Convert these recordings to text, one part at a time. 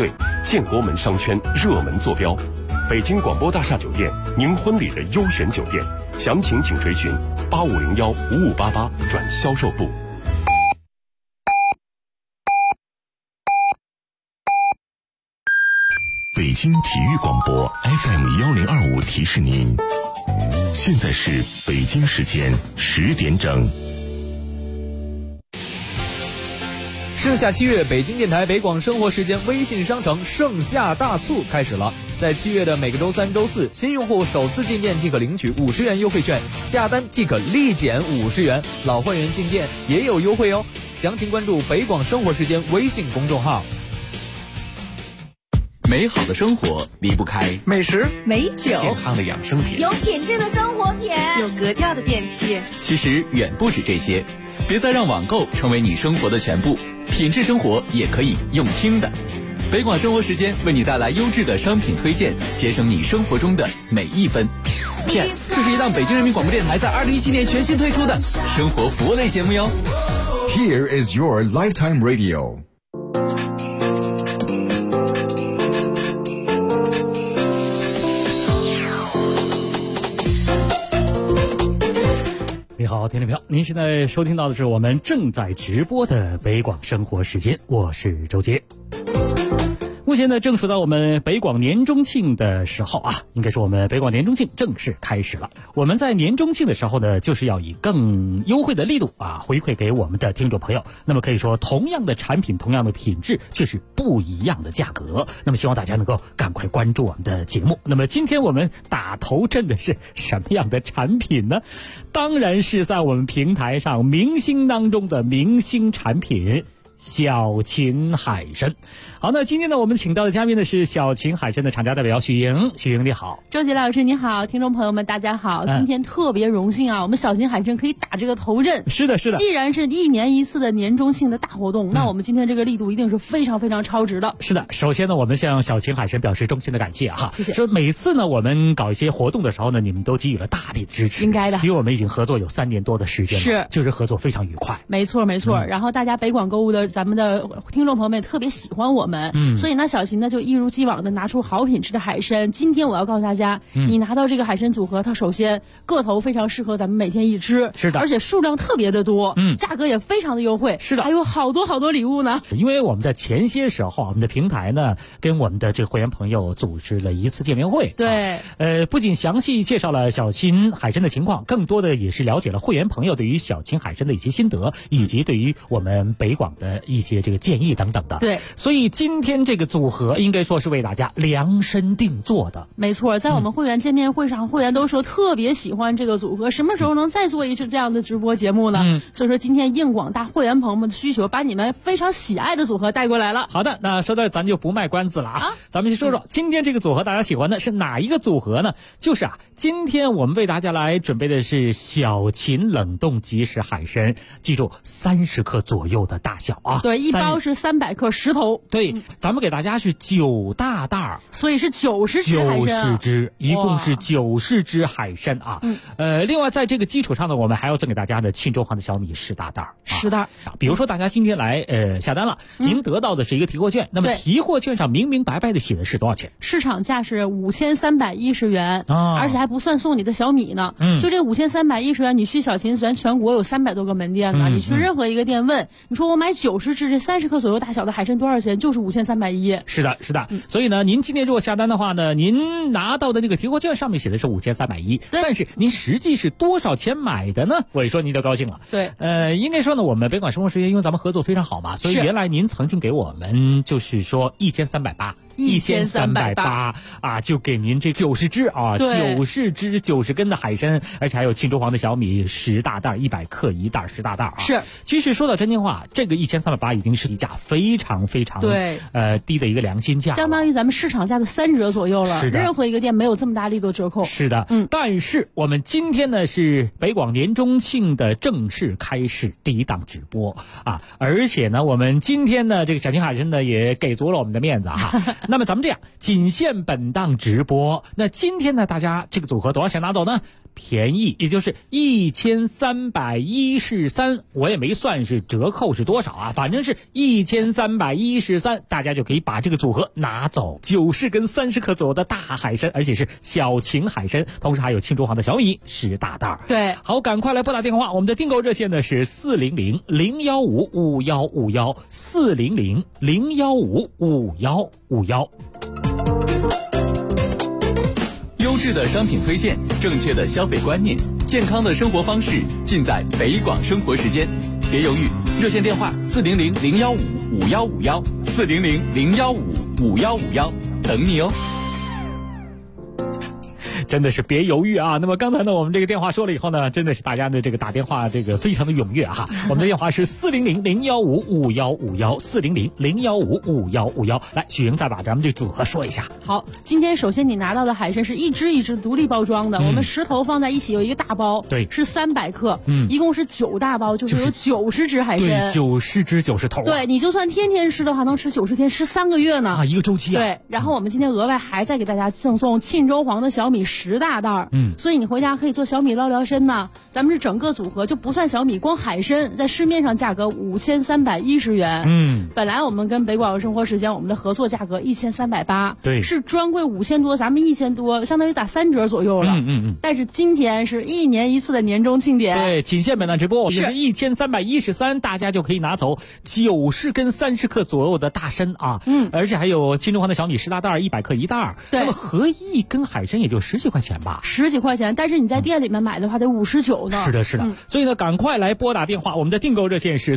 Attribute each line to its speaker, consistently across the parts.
Speaker 1: 队，建国门商圈热门坐标，北京广播大厦酒店，您婚礼的优选酒店，详情请垂询85015588转销售部。
Speaker 2: 北京体育广播 FM1025提示您，现在是北京时间10点整。
Speaker 3: 盛夏7月，北京电台北广生活时间微信商城盛夏大促开始了。在7月的每个周3、周4，新用户首次进店即可领取50元优惠券，下单即可立减50元，老会员进店也有优惠哦。详情关注北广生活时间微信公众号。
Speaker 4: 美好的生活离不开
Speaker 5: 美食、
Speaker 6: 美酒、
Speaker 2: 健康的养生品、
Speaker 7: 有品质的生活品、
Speaker 6: 有格调的电器。
Speaker 4: 其实远不止这些，别再让网购成为你生活的全部，品质生活也可以用听的。北广生活时间为你带来优质的商品推荐，节省你生活中的每一分。片，这是一档北京人民广播电台在2017年全新推出的生活服务类节目哟。
Speaker 8: Here is your lifetime radio。
Speaker 9: 你好，听众朋友，您现在收听到的是我们正在直播的北广生活时间，我是周杰。目前呢，正处到我们北广年中庆的时候啊，应该说我们北广年中庆正式开始了。我们在年中庆的时候呢，就是要以更优惠的力度啊，回馈给我们的听众朋友。那么可以说，同样的产品，同样的品质，却是不一样的价格。那么希望大家能够赶快关注我们的节目。那么今天我们打头阵的是什么样的产品呢？当然是在我们平台上明星当中的明星产品。小秦海参。好，那今天呢，我们请到的嘉宾呢是小秦海参的厂家代表许莹。许莹你好。
Speaker 6: 周杰老师你好，听众朋友们大家好。今天特别荣幸啊，我们小秦海参可以打这个头阵。
Speaker 9: 是的，是的。
Speaker 6: 既然是1年1次的年中庆的大活动，那我们今天这个力度一定是非常非常超值的。
Speaker 9: 是的，首先呢，我们向小秦海参表示衷心的感谢哈。
Speaker 6: 谢谢。
Speaker 9: 说每次呢，我们搞一些活动的时候呢，你们都给予了大力的支持。
Speaker 6: 应该的。
Speaker 9: 因为我们已经合作有3年多的时间了，
Speaker 6: 是，
Speaker 9: 就是合作非常愉快。
Speaker 6: 没错没错。然后大家北广购物的咱们的听众朋友们也特别喜欢我们，所以呢，小秦呢就一如既往的拿出好品质的海参。今天我要告诉大家，你拿到这个海参组合，它首先个头非常适合咱们每天一吃，
Speaker 9: 是的，
Speaker 6: 而且数量特别的多，价格也非常的优惠，
Speaker 9: 是的，
Speaker 6: 还有好多好多礼物呢。
Speaker 9: 因为我们在前些时候，我们的平台呢跟我们的这个会员朋友组织了一次见面会，
Speaker 6: 对，
Speaker 9: 不仅详细介绍了小秦海参的情况，更多的也是了解了会员朋友对于小秦海参的一些心得，以及对于我们北广的一些这个建议等等的。
Speaker 6: 对，
Speaker 9: 所以今天这个组合应该说是为大家量身定做的。
Speaker 6: 没错，在我们会员见面会上，会员都说特别喜欢这个组合，什么时候能再做一次这样的直播节目呢？所以说今天应广大会员朋友们的需求，把你们非常喜爱的组合带过来了。
Speaker 9: 好的，那说到咱就不卖关子了啊，咱们先说说今天这个组合大家喜欢的是哪一个组合呢？就是今天我们为大家来准备的是小秦冷冻即食海参，记住30克左右的大小啊。
Speaker 6: 对，一包是300克10头。
Speaker 9: 对，咱们给大家是9大袋，
Speaker 6: 所以是90只海参。90
Speaker 9: 只，一共是90只海参啊。另外在这个基础上呢，我们还要赠给大家的庆州黄的小米10大袋。
Speaker 6: 10袋。
Speaker 9: 比如说大家今天来下单了，您得到的是一个提货券，那么提货券上明明白白的写的是多少钱？
Speaker 6: 市场价是5310元，而且还不算送你的小米呢。就这5310元，你去小秦咱全国有300多个门店呢，你去任何一个店问，你说我买90只这30克左右大小的海参多少钱？就是5310。
Speaker 9: 是的，是的。所以呢，您今天如果下单的话呢，您拿到的那个提货券上面写的是5310，但是您实际是多少钱买的呢？我一说您就高兴了。
Speaker 6: 对，
Speaker 9: 应该说呢，我们北广生活时间因为咱们合作非常好嘛，所以原来您曾经给我们就是说1380啊，就给您这90只啊，90根的海参，而且还有庆州黄的小米10大袋，100克一袋，10大袋啊。
Speaker 6: 是，
Speaker 9: 其实说到真心话，这个1380已经是一价非常非常低的一个良心价，
Speaker 6: 相当于咱们市场价的3折左右了。
Speaker 9: 是的，
Speaker 6: 任何一个店没有这么大力度折扣。
Speaker 9: 是的，但是我们今天呢是北广年中庆的正式开始第一档直播啊，而且呢我们今天呢这个小秦海参呢也给足了我们的面子哈。那么咱们这样，仅限本档直播。那今天呢大家这个组合多少钱拿走呢？ 便宜，也就是1313，我也没算是折扣是多少啊，反正是1313，大家就可以把这个组合拿走，90根30克左右的大海参，而且是小型海参，同时还有庆中皇的小米10大袋。
Speaker 6: 对，好，
Speaker 9: 赶快来拨打电话，我们的订购热线呢是400-015-5151，400-015-5151。
Speaker 4: 优质的商品推荐，正确的消费观念，健康的生活方式，尽在北广生活时间。别犹豫，热线电话400-015-5151，400-015-5151，等你哦。
Speaker 9: 真的是别犹豫啊！那么刚才呢，我们这个电话说了以后呢，真的是大家的这个打电话这个非常的踊跃哈。我们的电话是400-015-5151，400-015-5151。来，许莹再把咱们这组合说一下。
Speaker 6: 好，今天首先你拿到的海参是一只一只独立包装的，我们10头放在一起有一个大包，
Speaker 9: 对，
Speaker 6: 是300克，一共是9大包，就是有90只海参，
Speaker 9: 对，90只90头，
Speaker 6: 对，你就算天天吃的话，能吃90天，吃3个月呢
Speaker 9: 啊，一个周期啊。
Speaker 6: 对，然后我们今天额外还再给大家赠送庆州黄的小米10大袋，所以你回家可以做小米捞聊参呢。咱们是整个组合就不算小米，光海参在市面上价格5310元，本来我们跟北广生活时间我们的合作价格1380，
Speaker 9: 对，
Speaker 6: 是专柜5000多，咱们1000多，相当于打3折左右了，但是今天是1年1次的年终庆典，
Speaker 9: 对，仅限本档直播，是1313，大家就可以拿走90根30克左右的大参啊，而且还有庆中皇的小米10大袋，100克1袋，那么合一根海参也就10几块钱吧
Speaker 6: ，10几块钱，但是你在店里面买的话得59呢。
Speaker 9: 是的，是的，所以呢，赶快来拨打电话，我们的订购热线是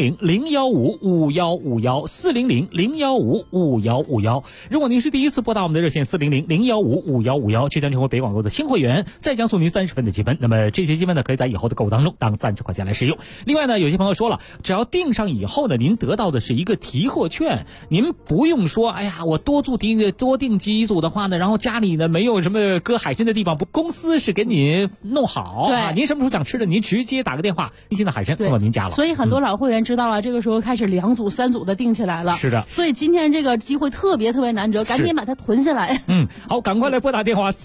Speaker 9: 400-015-5151，400-015-5151。如果您是第一次拨打我们的热线400-015-5151，就将成为北广购的新会员，再将送您30分的积分。那么这些积分呢，可以在以后的购物当中当30块钱来使用。另外呢，有些朋友说了，只要订上以后呢，您得到的是一个提货券，您不用说，哎呀，我多订几组的话呢，然后家里呢没有什么搁海参的地方，公司是给你弄好啊，您什么时候想吃的，您直接打个电话，新鲜的海参送到您家了。
Speaker 6: 所以很多老会员知道了，这个时候开始2组3组的订起来了。
Speaker 9: 是的，
Speaker 6: 所以今天这个机会特别难得，赶紧把它囤下来。
Speaker 9: 好，赶快来拨打电话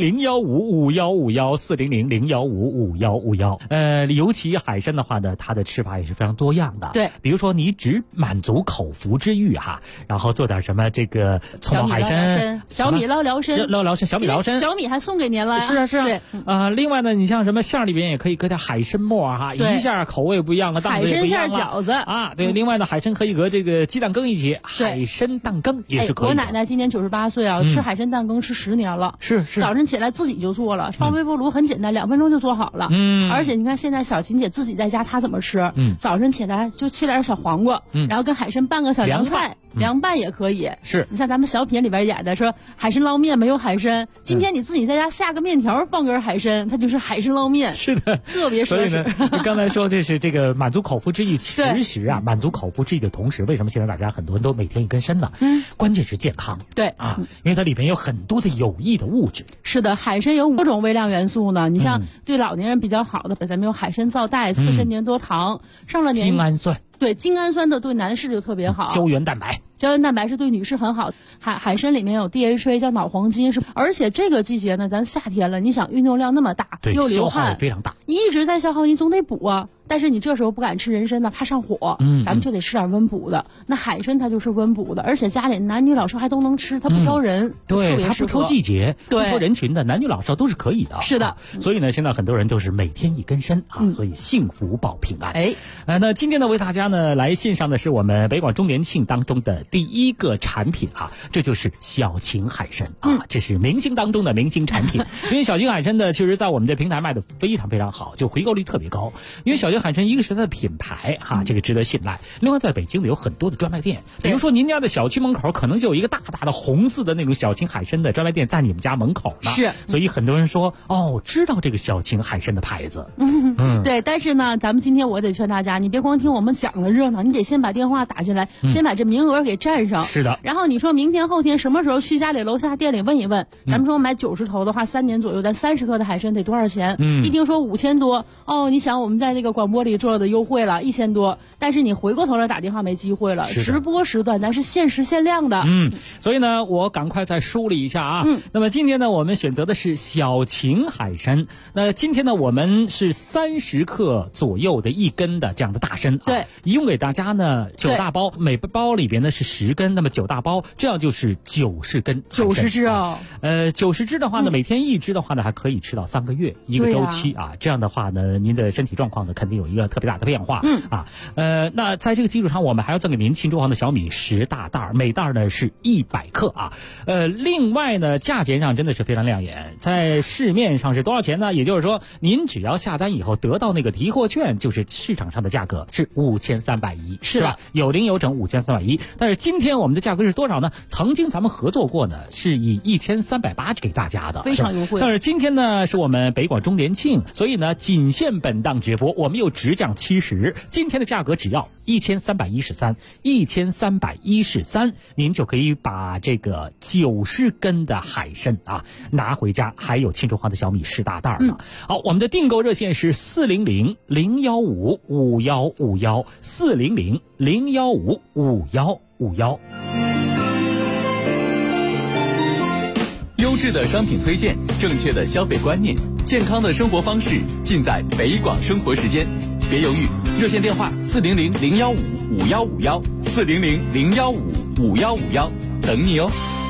Speaker 9: 400-015-5151，400-015-5151。尤其海参的话呢，它的吃法也是非常多样的。
Speaker 6: 对，
Speaker 9: 比如说你只满足口腹之欲哈，然后做点什么这个葱爆海参、
Speaker 6: 小米捞聊参、
Speaker 9: 小米捞参，
Speaker 6: 小米还送给您了。
Speaker 9: 是啊。
Speaker 6: 对，
Speaker 9: 另外呢，你像什么馅里边也可以搁点海参末哈，一下口味不一样啊，档次也不一样了。
Speaker 6: 海参馅饺子
Speaker 9: 啊，对。另外呢，海参可以搁这个鸡蛋羹一起，海参蛋羹也是可以的。
Speaker 6: 我奶奶今年98岁啊，吃海参蛋羹吃10年了。
Speaker 9: 是。
Speaker 6: 早晨起来自己就做了，放微波炉很简单，2分钟就做好了。而且你看现在小琴姐自己在家她怎么吃？早晨起来就切点小黄瓜，然后跟海参拌个小凉菜，凉拌也可以。
Speaker 9: 是。
Speaker 6: 你像咱们小品里边演的说海参捞面没有海参，今天你自己在家下个面条放根海参，它就是海参捞面。
Speaker 9: 是的，
Speaker 6: 特别奢侈。
Speaker 9: 所以呢，你刚才说这是这个满足口腹之欲，其实啊，满足口腹之欲的同时，为什么现在大家很多人都每天一根参呢？关键是健康。
Speaker 6: 对
Speaker 9: 啊，因为它里边有很多的有益的物质。
Speaker 6: 是的，海参有5种微量元素呢。你像对老年人比较好的，咱们有海参皂苷、刺参粘多糖，上了年
Speaker 9: 精氨酸。
Speaker 6: 对，精氨酸的对男士就特别好。
Speaker 9: 胶原蛋白
Speaker 6: 是对女士很好。海参里面有 DHA 叫脑黄金，而且这个季节呢，咱夏天了，你想运动量那么大，又流汗，
Speaker 9: 消耗也非常大，
Speaker 6: 你一直在消耗，你总得补啊。但是你这时候不敢吃人参呢，怕上火，咱们就得吃点温补的。那海参它就是温补的，而且家里男女老少还都能吃，它不挑人，
Speaker 9: 对，它不挑季节，不挑人群的，男女老少都是可以的。
Speaker 6: 是的，
Speaker 9: 所以呢，现在很多人都是每天一根参啊，所以幸福保平安。那今天呢，为大家呢来献上的是我们北广周年庆当中的第一个产品啊，这就是小秦海参啊，这是明星当中的明星产品。因为小秦海参呢，其实在我们这平台卖的非常好，就回购率特别高。因为小秦海参一个是它的品牌哈，这个值得信赖。另外，在北京有很多的专卖店，比如说您家的小区门口可能就有一个大大的红字的那种小秦海参的专卖店在你们家门口呢。
Speaker 6: 是，
Speaker 9: 所以很多人说知道这个小秦海参的牌子。
Speaker 6: 对，但是呢，咱们今天我得劝大家，你别光听我们讲的热闹，你得先把电话打进来，先把这名额给占上。
Speaker 9: 是的。
Speaker 6: 然后你说明天后天什么时候去家里楼下店里问一问，咱们说买90头的话，3年左右，咱30克的海参得多少钱？一听说5000多，你想我们在这个广广播里做的优惠了1000多，但是你回过头来打电话没机会了。直播时段咱是限时限量的。
Speaker 9: 所以呢，我赶快再梳理一下啊。那么今天呢，我们选择的是小秦海参。那今天呢，我们是30克左右的1根的这样的大参啊。
Speaker 6: 对，
Speaker 9: 一共给大家呢9大包，每包里边呢是10根，那么9大包，这样就是90根。
Speaker 6: 90只啊。
Speaker 9: 90只的话呢，每天1只的话呢，还可以吃到3个月一个周期啊。这样的话呢，您的身体状况呢肯定有一个特别大的变化。那在这个基础上，我们还要赠给您庆州行的小米10大袋，每袋呢是100克啊。另外呢，价钱上真的是非常亮眼，在市面上是多少钱呢？也就是说，您只要下单以后得到那个提货券，就是市场上的价格是5310，是吧？有零有整5310。但是今天我们的价格是多少呢？曾经咱们合作过呢，是以1380给大家的，
Speaker 6: 非常优惠。
Speaker 9: 但是今天呢，是我们北广周年庆，所以呢，仅限本档直播，我们又直降70，今天的价格只要1313，您就可以把这个90根的海参啊拿回家，还有庆州行的小米10大袋呢。好，我们的订购热线是400-015-5151，400-015-5151。
Speaker 4: 优质的商品推荐，正确的消费观念，健康的生活方式，尽在北广生活时间。别犹豫，热线电话400-015-5151，400-015-5151，等你哦。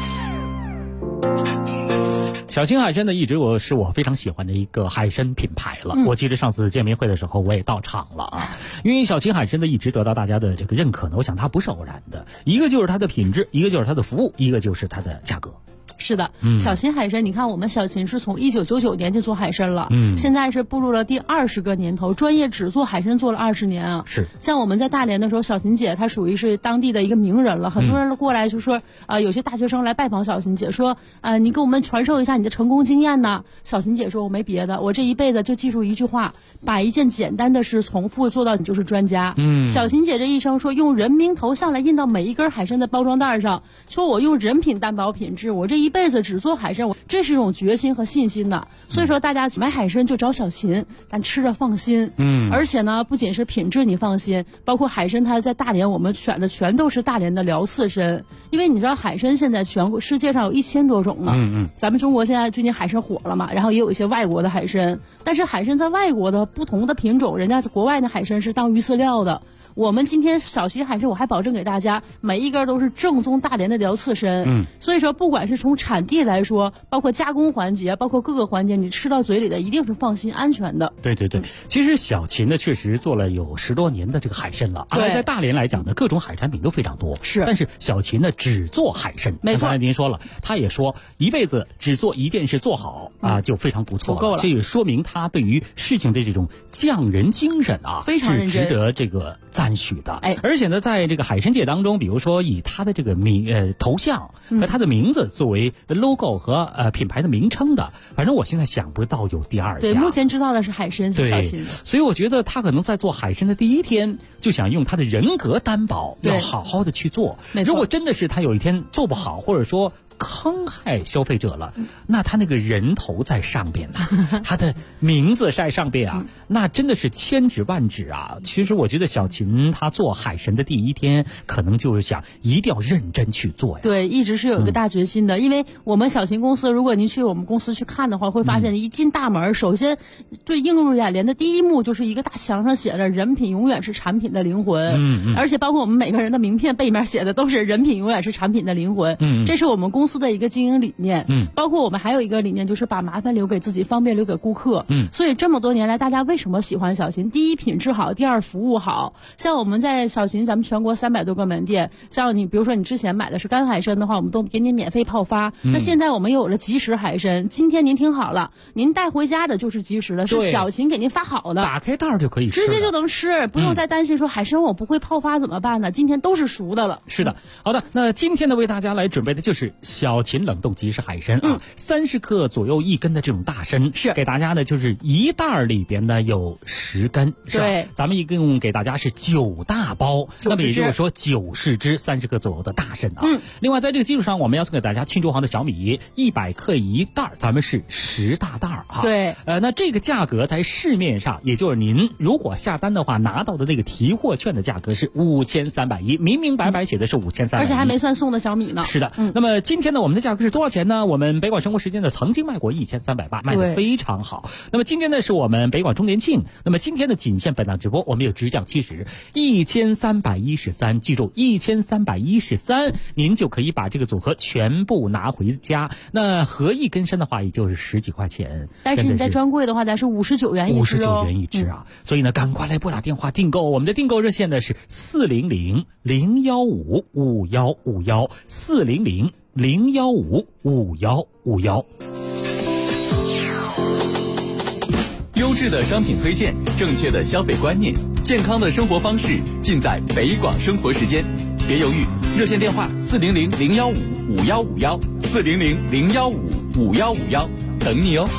Speaker 9: 小秦海参呢，一直是我非常喜欢的一个海参品牌了。我记得上次见面会的时候，我也到场了啊。因为小秦海参呢，一直得到大家的这个认可呢，我想它不是偶然的，一个就是它的品质，一个就是它的服务，一个就是它的价格。
Speaker 6: 是的，小秦海参，你看我们小秦是从1999年就做海参了，现在是步入了第20个年头，专业只做海参做了20年啊。
Speaker 9: 是，
Speaker 6: 像我们在大连的时候，小秦姐她属于是当地的一个名人了，很多人过来就说，有些大学生来拜访小秦姐，说，你给我们传授一下你的成功经验呢。小秦姐说，我没别的，我这一辈子就记住一句话，把一件简单的事重复做到你就是专家。小秦姐这一生说，用人名头像来印到每一根海参的包装袋上，说我用人品担保品质，我这一辈子只做海参，这是一种决心和信心的。所以说大家买海参就找小秦，咱吃着放心。而且呢，不仅是品质你放心，包括海参它在大连我们选的全都是大连的辽刺参，因为你知道海参现在全国世界上有1000多种呢。咱们中国现在最近海参火了嘛，然后也有一些外国的海参，但是海参在外国的不同的品种，人家国外的海参是当鱼饲料的。我们今天小秦海参，我还保证给大家每一根都是正宗大连的辽刺参。所以说不管是从产地来说，包括加工环节，包括各个环节，你吃到嘴里的一定是放心安全的。
Speaker 9: 对，其实小秦呢确实做了有10多年的这个海参了，而在大连来讲呢，各种海产品都非常多。是，但是小秦呢只做海参。没错，刚才您说了，他也说一辈子只做一件事做好啊，就非常不错了，够了。这也说明他对于事情的这种匠人精神啊，
Speaker 6: 非常认真，
Speaker 9: 是值得这个赞许的。而且呢，在这个海参界当中，比如说以他的这个头像和他的名字作为 logo 和品牌的名称的，反正我现在想不到有第二家。
Speaker 6: 对，目前知道的是海参是小秦。
Speaker 9: 所以我觉得他可能在做海参的第一天就想用他的人格担保，要好好的去做。如果真的是他有一天做不好，或者说坑害消费者了，那他那个人头在上边呢，他的名字在上边啊，那真的是千指万指啊。其实我觉得小秦他做海参的第一天，可能就是想一定要认真去做呀。
Speaker 6: 对，一直是有一个大决心的。因为我们小秦公司，如果您去我们公司去看的话，会发现一进大门，首先最映入眼帘的第一幕就是一个大墙上写着"人品永远是产品的灵魂"。而且包括我们每个人的名片背面写的都是"人品永远是产品的灵魂"。这是我们公司的一个经营理念。包括我们还有一个理念，就是把麻烦留给自己，方便留给顾客。所以这么多年来，大家为什么喜欢小秦？第一，品质好；第二，服务好。像我们在小秦，咱们全国300多个门店，像你比如说你之前买的是干海参的话，我们都给你免费泡发。那现在我们有了即食海参，今天您听好了，您带回家的就是即食的，是小秦给您发好的，
Speaker 9: 打开袋就可以吃，
Speaker 6: 直接就能吃，不用再担心说海参我不会泡发怎么办呢？今天都是熟的了。
Speaker 9: 是的，好的，那今天呢为大家来准备的就是小秦冷冻即食海参啊，30克左右1根的这种大参，
Speaker 6: 是
Speaker 9: 给大家呢就是一袋里边呢有10根，是吧？
Speaker 6: 对，
Speaker 9: 咱们一共给大家是9大包，那么也就是说90只30克左右的大参啊。另外在这个基础上，我们要送给大家庆州行的小米100克1袋，咱们是10大袋啊。
Speaker 6: 对，
Speaker 9: 那这个价格在市面上，也就是您如果下单的话，拿到的那个提货券的价格是5310，明明白白写的是5310，
Speaker 6: 而且还没算送的小米呢。
Speaker 9: 是的，那么今天呢，我们的价格是多少钱呢？我们北广生活时间呢曾经卖过1380，卖的非常好。那么今天呢是我们北广周年庆，那么今天的仅限本档直播，我们有直降70，1313，记住1313，您就可以把这个组合全部拿回家。那合一根参的话，也就是10几块钱，
Speaker 6: 但是你在专柜的话，咱是59元一只哦，
Speaker 9: 59元一只啊。所以呢，赶快来拨打电话订购，我们的订购热线呢是400-015-5151，400-015-5151。
Speaker 4: 优质的商品推荐，正确的消费观念，健康的生活方式，尽在北广生活时间。别犹豫，热线电话400-015-5151，400-015-5151，等你哦。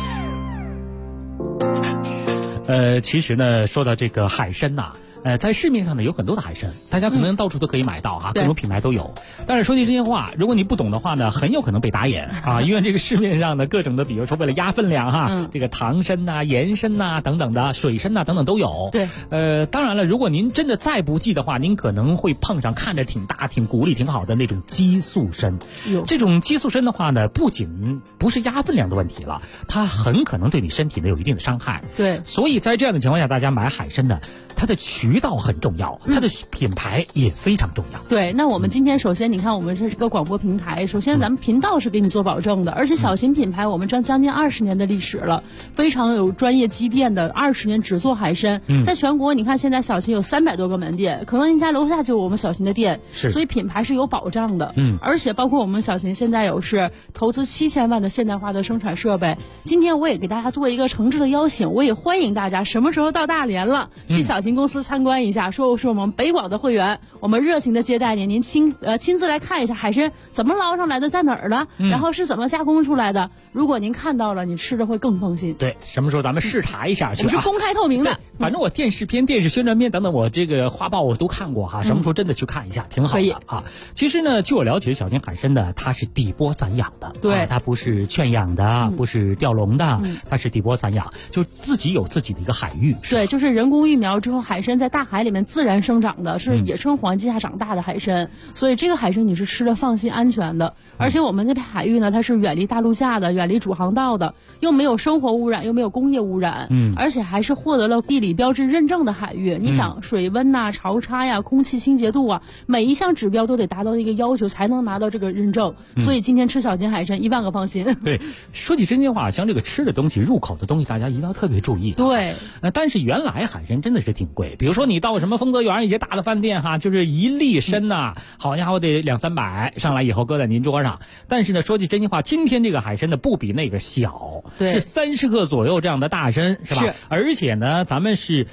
Speaker 9: 其实呢，说到这个海参呐，在市面上呢有很多的海参，大家可能到处都可以买到哈，各种品牌都有。但是说句真心话，如果你不懂的话呢，很有可能被打眼啊，因为这个市面上的各种的，比如说为了压分量哈，这个糖参呐、盐参呐等等的，水参呐等等都有。
Speaker 6: 对，
Speaker 9: 当然了，如果您真的再不济的话，您可能会碰上看着挺大、挺骨力挺好的那种激素参。这种激素参的话呢，不仅不是压分量的问题了，它很可能对你身体呢有一定的伤害。
Speaker 6: 对，
Speaker 9: 所以在这样的情况下，大家买海参呢，它的渠道很重要，它的品牌也非常重要。
Speaker 6: 对，那我们今天首先你看，我们这是个广播平台，首先咱们频道是给你做保证的，而且小秦品牌我们将近20年的历史了，非常有专业积淀的，20年只做海参。在全国你看现在小秦有300多个门店，可能您家楼下就有我们小秦的店，所以品牌是有保障的。而且包括我们小秦现在有是投资7000万的现代化的生产设备。今天我也给大家做一个诚挚的邀请，我也欢迎大家什么时候到大连了，去小秦公司参观一下，说是我们北广的会员，我们热情的接待您，您亲自来看一下海参怎么捞上来的，在哪儿的，然后是怎么加工出来的。如果您看到了，你吃的会更放心。
Speaker 9: 对，什么时候咱们视察一下去？
Speaker 6: 我们是公开透明的。
Speaker 9: 反正我电视片、电视宣传片等等，我这个花报我都看过哈。什么时候真的去看一下，挺好的啊。其实呢，据我了解，小秦海参的它是底波散养的，
Speaker 6: 对，
Speaker 9: 它不是圈养的，不是钓笼的，它是底波散养，就自己有自己的一个海域。
Speaker 6: 对，就是人工育苗之后，海参在大海里面自然生长的，是野生环境下长大的海参，所以这个海参你是吃的放心安全的。而且我们这片海域呢，它是远离大陆架的，远离主航道的，又没有生活污染，又没有工业污染，而且还是获得了地理标志认证的海域。你想水温呐、潮差呀、空气清洁度啊，每一项指标都得达到一个要求才能拿到这个认证。所以今天吃小秦海参1万个放心。
Speaker 9: 对，说起真心话，像这个吃的东西、入口的东西，大家一定要特别注意。
Speaker 6: 对，
Speaker 9: 但是原来海参真的是挺贵，比如说你到什么丰泽园一些大的饭店哈，就是1粒参呐，好家伙得200-300，上来以后搁在您桌上。但是呢，说句真心话，今天这个海参呢不比那个小，是30克左右这样的大参，是吧？是。而且呢，咱们是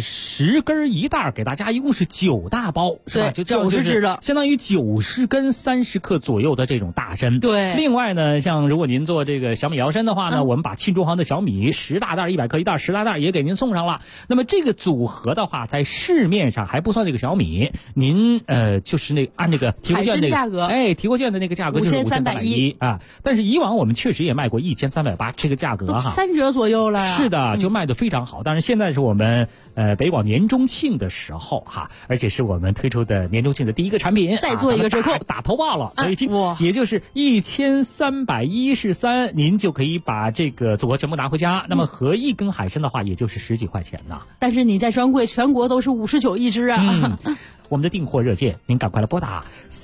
Speaker 9: 10根1袋，给大家一共是9大包，是吧？就
Speaker 6: 90只的，
Speaker 9: 相当于90根30克左右的这种大参。
Speaker 6: 对。
Speaker 9: 另外呢，像如果您做这个小米摇参的话呢，我们把庆州行的小米10大袋100克1袋10大袋也给您送上了。那么这个组合的话，在市面上还不算这个小米，您就是那按这个提货券那个
Speaker 6: 价格，
Speaker 9: 提货券的那个价格就是5310啊。但是以往我们确实也卖过1380这个价格哈
Speaker 6: ，3折左右了。
Speaker 9: 是的，就卖得非常好。但是现在是我们北广年中庆的时候哈，而且是我们推出的年中庆的第一个产品，
Speaker 6: 再做一个折扣，
Speaker 9: 打头报了，所以也就是1313，您就可以把这个组合全部拿回家。那么合一根海参的话，也就是10几块钱呢。
Speaker 6: 但是你在专柜全国都是59一只啊。
Speaker 9: 我们的订货热线，您赶快来拨打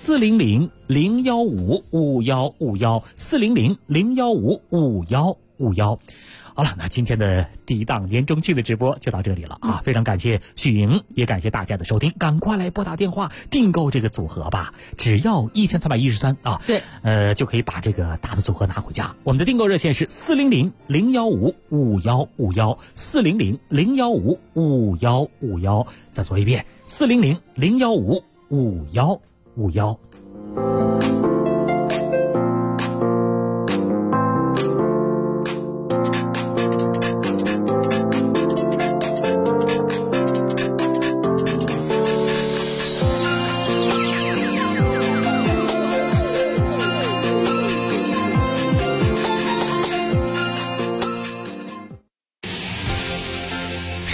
Speaker 9: 400-015-5151，400-015-5151。好了，那今天的第一档年中庆的直播就到这里了啊！非常感谢许莹，也感谢大家的收听，赶快来拨打电话订购这个组合吧，只要1313啊！
Speaker 6: 对，
Speaker 9: 就可以把这个大的组合拿回家。我们的订购热线是400-015-5151，400-015-5151。再说一遍，400-015-5151。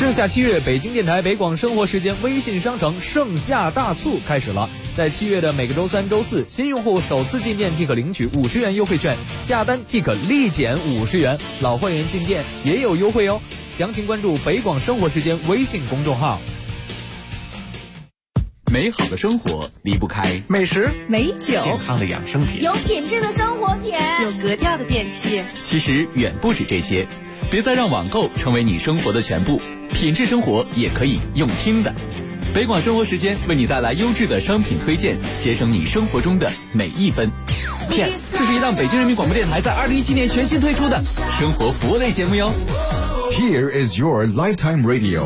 Speaker 3: 盛夏7月，北京电台北广生活时间微信商城盛夏大促开始了。在7月的每个周3、周4，新用户首次进店即可领取50元优惠券，下单即可立减50元，老会员进店也有优惠哦。详情关注北广生活时间微信公众号。
Speaker 4: 美好的生活离不开
Speaker 5: 美食、
Speaker 7: 美酒、
Speaker 1: 健康的养生品、
Speaker 7: 有品质的生活品、
Speaker 5: 有格调的电器。
Speaker 4: 其实远不止这些，别再让网购成为你生活的全部，品质生活也可以用听的。北广生活时间为你带来优质的商品推荐，节省你生活中的每一分。这是一档北京人民广播电台在2017年全新推出的生活服务类节目哟。
Speaker 8: Here is your lifetime radio。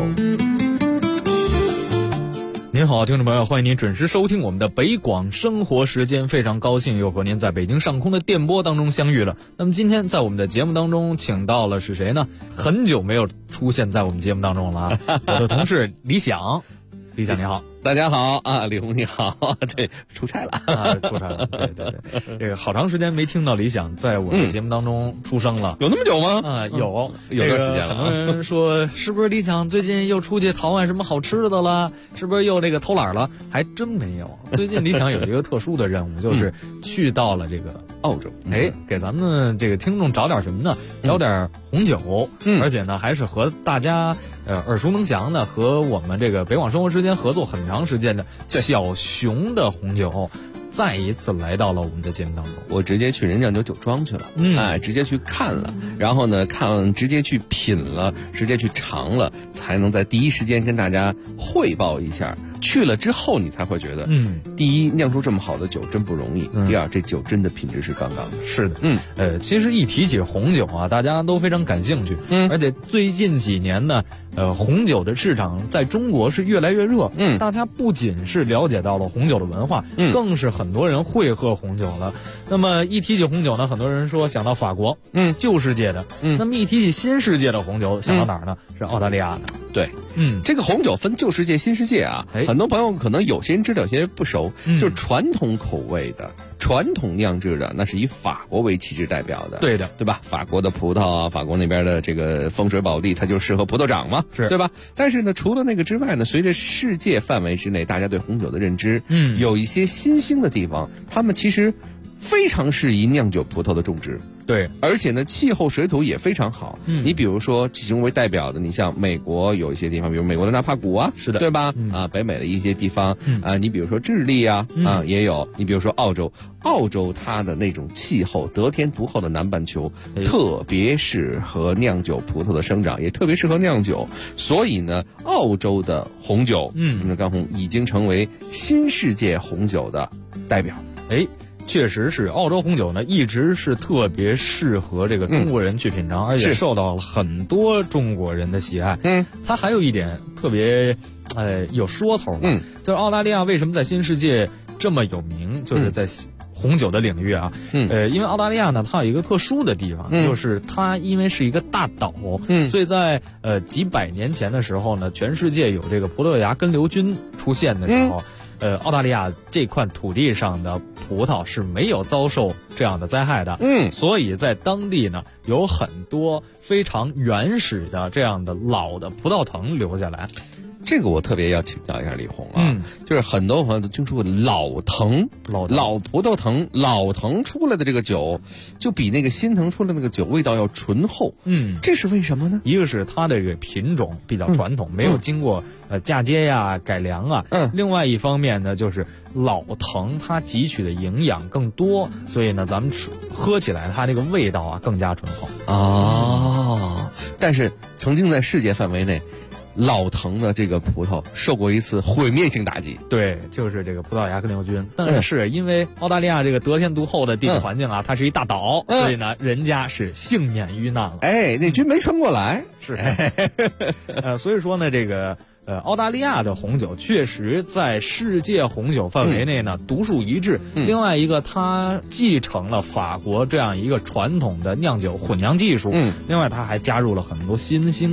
Speaker 3: 您好，听众朋友，欢迎您准时收听我们的北广生活时间，非常高兴又和您在北京上空的电波当中相遇了。那么今天在我们的节目当中请到了是谁呢？很久没有出现在我们节目当中了，我的同事李想。李想你好。
Speaker 10: 大家好啊，李红你好，对，出差了
Speaker 3: 啊，出差了，对，这个好长时间没听到李想在我们的节目当中出声了，
Speaker 10: 有那么久吗？
Speaker 3: 啊，有
Speaker 10: 段时间了。
Speaker 3: 很多人说是不是李想最近又出去淘换什么好吃的了？是不是又这个偷懒了？还真没有。最近李想有一个特殊的任务，就是去到了这个澳洲，给咱们这个听众找点什么呢？找点红酒，而且呢还是和大家耳熟能详的，和我们这个北广生活时间合作很长时间的小熊的红酒，再一次来到了我们的节目当中。
Speaker 10: 我直接去人酿酒酒庄去了，直接去看了，然后呢直接去品了，直接去尝了，才能在第一时间跟大家汇报一下。去了之后你才会觉得，第一，酿出这么好的酒真不容易，第二，这酒真的品质是杠杠的。
Speaker 3: 是的，其实一提起红酒啊，大家都非常感兴趣，而且最近几年呢，红酒的市场在中国是越来越热，大家不仅是了解到了红酒的文化，更是很多人会喝红酒了。那么一提起红酒呢，很多人说想到法国，旧世界的，那么一提起新世界的红酒，想到哪儿呢？是澳大利亚的。
Speaker 10: 对，这个红酒分旧世界、新世界啊，很多朋友可能有些人知道，有些人不熟。就是传统口味的、传统酿制的，那是以法国为旗帜代表的，
Speaker 3: 对
Speaker 10: 吧？法国的葡萄啊，法国那边的这个风水宝地，它就适合葡萄长嘛，对吧？但是呢，除了那个之外呢，随着世界范围之内大家对红酒的认知，有一些新兴的地方，他们其实非常适宜酿酒葡萄的种植。
Speaker 3: 对，
Speaker 10: 而且呢，气候水土也非常好。你比如说，其中为代表的，你像美国有一些地方，比如美国的纳帕谷啊，
Speaker 3: 是的，
Speaker 10: 对吧？北美的一些地方，你比如说智利啊，也有。你比如说澳洲它的那种气候，得天独厚的南半球，特别适合酿酒葡萄的生长，也特别适合酿酒。所以呢，澳洲的红酒，干红已经成为新世界红酒的代表。
Speaker 3: 确实是，澳洲红酒呢一直是特别适合这个中国人去品尝，而且受到了很多中国人的喜爱。它还有一点特别有说头嘛，就是澳大利亚为什么在新世界这么有名，就是在红酒的领域啊，因为澳大利亚呢，它有一个特殊的地方，就是它因为是一个大岛，所以在几百年前的时候呢，全世界有这个葡萄牙根瘤菌出现的时候，澳大利亚这块土地上的葡萄是没有遭受这样的灾害的，所以在当地呢有很多非常原始的这样的老的葡萄藤留下来。
Speaker 10: 这个我特别要请教一下李红啊，就是很多朋友都听说过老葡萄藤，老藤出来的这个酒，就比那个新藤出来的那个酒味道要醇厚。这是为什么呢？
Speaker 3: 一个是它的这个品种比较传统，没有经过嫁接呀、改良啊。另外一方面呢，就是老藤它汲取的营养更多，所以呢，咱们喝起来它这个味道啊更加醇厚。
Speaker 10: 但是曾经在世界范围内，老藤的这个葡萄受过一次毁灭性打击，
Speaker 3: 对，就是这个葡萄牙根瘤菌。但是因为澳大利亚这个得天独厚的地理环境啊，它是一大岛，所以呢，人家是幸免于难了。
Speaker 10: 那菌没传过来，
Speaker 3: 是。所以说呢，这个澳大利亚的红酒确实在世界红酒范围内呢独树一帜。另外一个，它继承了法国这样一个传统的酿酒混酿技术。另外，它还加入了很多新兴的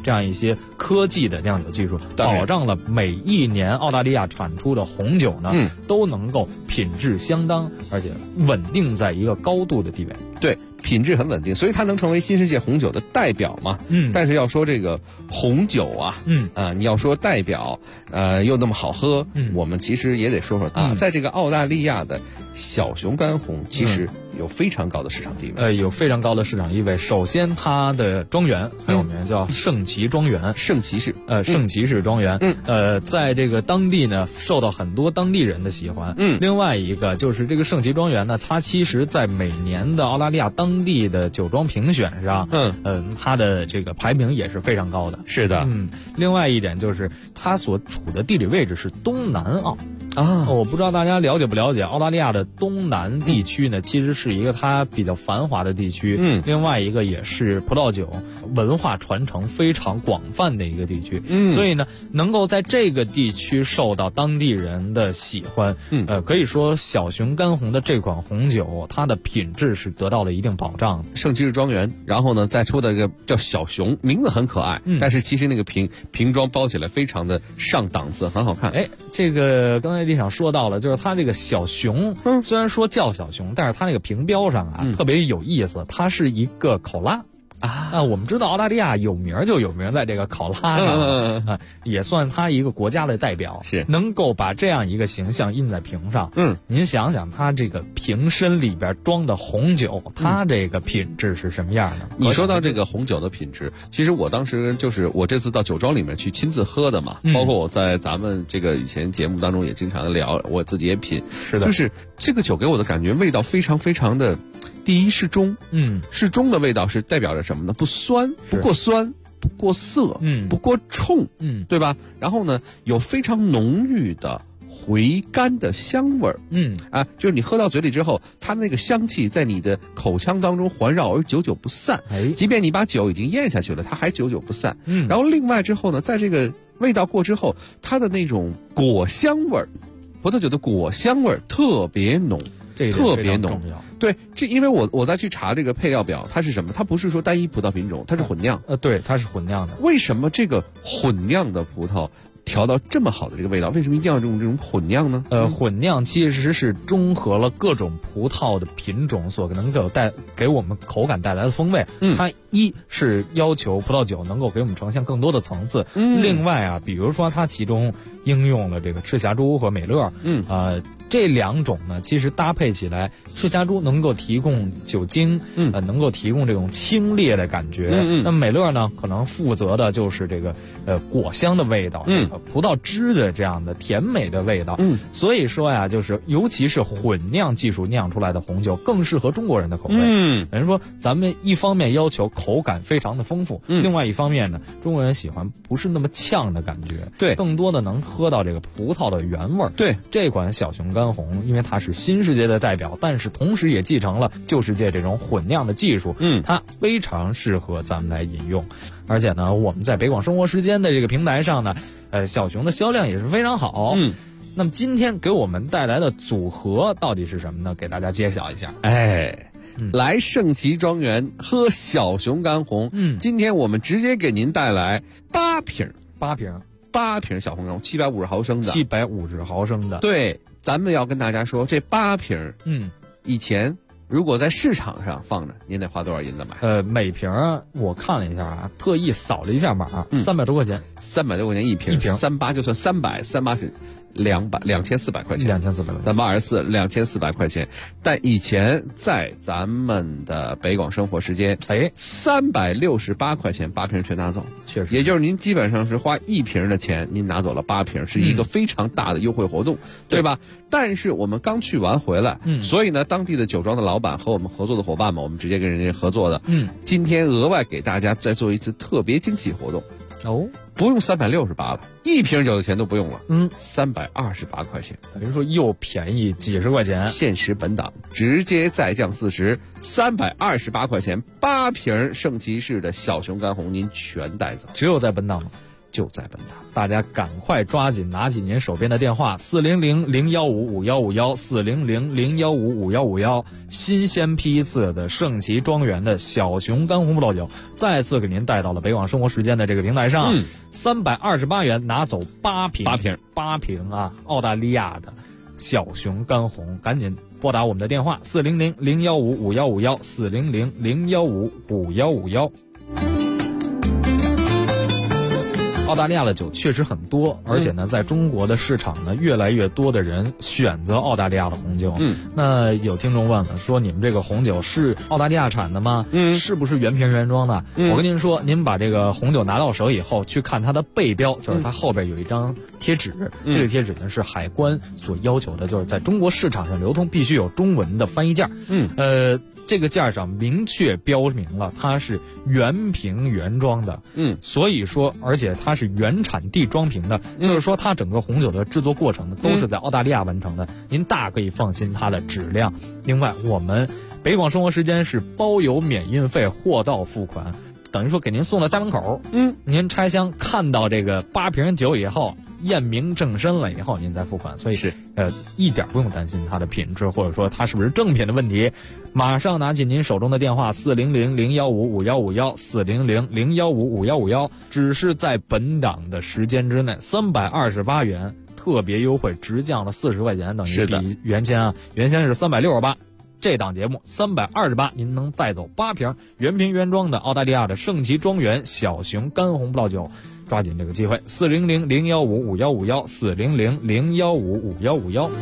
Speaker 3: 这样一些科技的酿酒技术，保障了每一年澳大利亚产出的红酒呢，都能够品质相当，而且稳定在一个高度的地位。
Speaker 10: 对，品质很稳定，所以它能成为新世界红酒的代表嘛。但是要说这个红酒啊，你要说代表，又那么好喝，我们其实也得说说啊，在这个澳大利亚的小熊干红其实有非常高的市场地位。
Speaker 3: 有非常高的市场地位。首先，它的庄园很有名，叫圣奇庄园，
Speaker 10: 圣骑士，
Speaker 3: 圣骑士庄园，在这个当地呢，受到很多当地人的喜欢。另外一个就是这个圣奇庄园呢，它其实在每年的澳大利亚当地的酒庄评选上，它的这个排名也是非常高的。
Speaker 10: 是的，
Speaker 3: 另外一点就是它所处的地理位置是东南澳。我不知道大家了解不了解，澳大利亚的东南地区呢，其实是一个它比较繁华的地区。另外一个也是葡萄酒文化传承非常广泛的一个地区。所以呢，能够在这个地区受到当地人的喜欢，可以说小熊干红的这款红酒，它的品质是得到了一定保障。
Speaker 10: 圣骑士庄园，然后呢，再出的这个叫小熊，名字很可爱，但是其实那个瓶装包起来非常的上档次，很好看。
Speaker 3: 这个刚才李想说到了，就是它这个小熊，虽然说叫小熊，但是它那个瓶标上啊，特别有意思，它是一个考拉。我们知道澳大利亚有名就有名在这个考拉上，也算它一个国家的代表，
Speaker 10: 是
Speaker 3: 能够把这样一个形象印在瓶上。您想想，它这个瓶身里边装的红酒，它这个品质是什么样的？
Speaker 10: 你说到这个红酒的品质，其实我当时就是我这次到酒庄里面去亲自喝的嘛，包括我在咱们这个以前节目当中也经常的聊，我自己也品，
Speaker 3: 是的，
Speaker 10: 就是这个酒给我的感觉味道非常非常的，第一适中，适中的味道是代表着什么呢？不酸，不过酸，不过涩，不过冲，对吧？然后呢，有非常浓郁的回甘的香味儿，就是你喝到嘴里之后，它那个香气在你的口腔当中环绕而久久不散。即便你把酒已经咽下去了，它还久久不散。然后另外之后呢，在这个味道过之后，它的那种果香味儿，葡萄酒的果香味儿特别浓。特别浓，对，这因为我再去查这个配料表，它是什么？它不是说单一葡萄品种，它是混酿。
Speaker 3: 对，它是混酿的。
Speaker 10: 为什么这个混酿的葡萄调到这么好的这个味道？为什么一定要用这种混酿呢？
Speaker 3: 混酿其实是中和了各种葡萄的品种所能够给我们口感带来的风味。它一是要求葡萄酒能够给我们呈现更多的层次。另外啊，比如说它其中应用了这个赤霞珠和美乐。这两种呢，其实搭配起来，赤霞珠能够提供酒精，能够提供这种清冽的感觉。那美乐呢，可能负责的就是这个果香的味道，葡萄汁的这样的甜美的味道。所以说呀，就是尤其是混酿技术酿出来的红酒，更适合中国人的口味。等于说，咱们一方面要求口感非常的丰富，另外一方面呢，中国人喜欢不是那么呛的感觉，
Speaker 10: 对，
Speaker 3: 更多的能喝到这个葡萄的原味。
Speaker 10: 对，
Speaker 3: 这款小熊干红，因为它是新世界的代表，但是同时也继承了旧世界这种混酿的技术，它非常适合咱们来饮用。而且呢，我们在北广生活时间的这个平台上呢，小熊的销量也是非常好。那么今天给我们带来的组合到底是什么呢？给大家揭晓一下。
Speaker 10: 来圣奇庄园喝小熊干红。今天我们直接给您带来8瓶小红干红，750毫升的
Speaker 3: ，750毫升的。
Speaker 10: 对，咱们要跟大家说，这8瓶，以前如果在市场上放着，您得花多少银子买？
Speaker 3: 每瓶我看了一下啊，特意扫了一下码，300多块钱
Speaker 10: ，300多块钱一瓶，38就算300，38是2400块钱，3824，2400块钱。但以前在咱们的北广生活时间，368块钱8瓶全拿走，
Speaker 3: 确实，
Speaker 10: 也就是您基本上是花1瓶的钱，您拿走了8瓶，是一个非常大的优惠活动，对吧？但是我们刚去完回来，所以呢，当地的酒庄的老板和我们合作的伙伴们，我们直接跟人家合作的，今天额外给大家再做一次特别惊喜活动。不用368了，1瓶酒的钱都不用了，328块钱，
Speaker 3: 等于说又便宜几十块钱，
Speaker 10: 限时本档直接再降40，328块钱8瓶圣骑士的小熊干红您全带走，
Speaker 3: 只有在本档吗？
Speaker 10: 就在本堂。
Speaker 3: 大家赶快抓紧拿起您手边的电话400-015-5151，400-015-5151，新鲜批次的盛奇庄园的小熊干红葡萄酒再次给您带到了北广生活时间的这个平台上，328元拿走8瓶啊，澳大利亚的小熊干红，赶紧拨打我们的电话400-015-5151，400-015-5151。澳大利亚的酒确实很多，而且呢，在中国的市场呢，越来越多的人选择澳大利亚的红酒。那有听众问了，说你们这个红酒是澳大利亚产的吗？是不是原瓶原装的？我跟您说，您把这个红酒拿到手以后，去看它的背标，就是它后边有一张贴纸，这个贴纸呢是海关所要求的，就是在中国市场上流通必须有中文的翻译件。这个件上明确标明了它是原瓶原装的，所以说，而且它是原产地装瓶的，就是说它整个红酒的制作过程呢都是在澳大利亚完成的，您大可以放心它的质量。另外，我们北广生活时间是包邮免运费，货到付款，等于说给您送到家门口。您拆箱看到这个8瓶酒以后，验明正身了以后，您再付款，所以是一点不用担心它的品质，或者说它是不是正品的问题。马上拿起您手中的电话400-015-5151，400-015-5151，只是在本档的时间之内，328元特别优惠，直降了40块钱，等于比原先是368。这档节目328，您能带走8瓶原瓶原装的澳大利亚的盛奇庄园小熊干红葡萄酒。抓紧这个机会，400-015-5151，400-015-5151。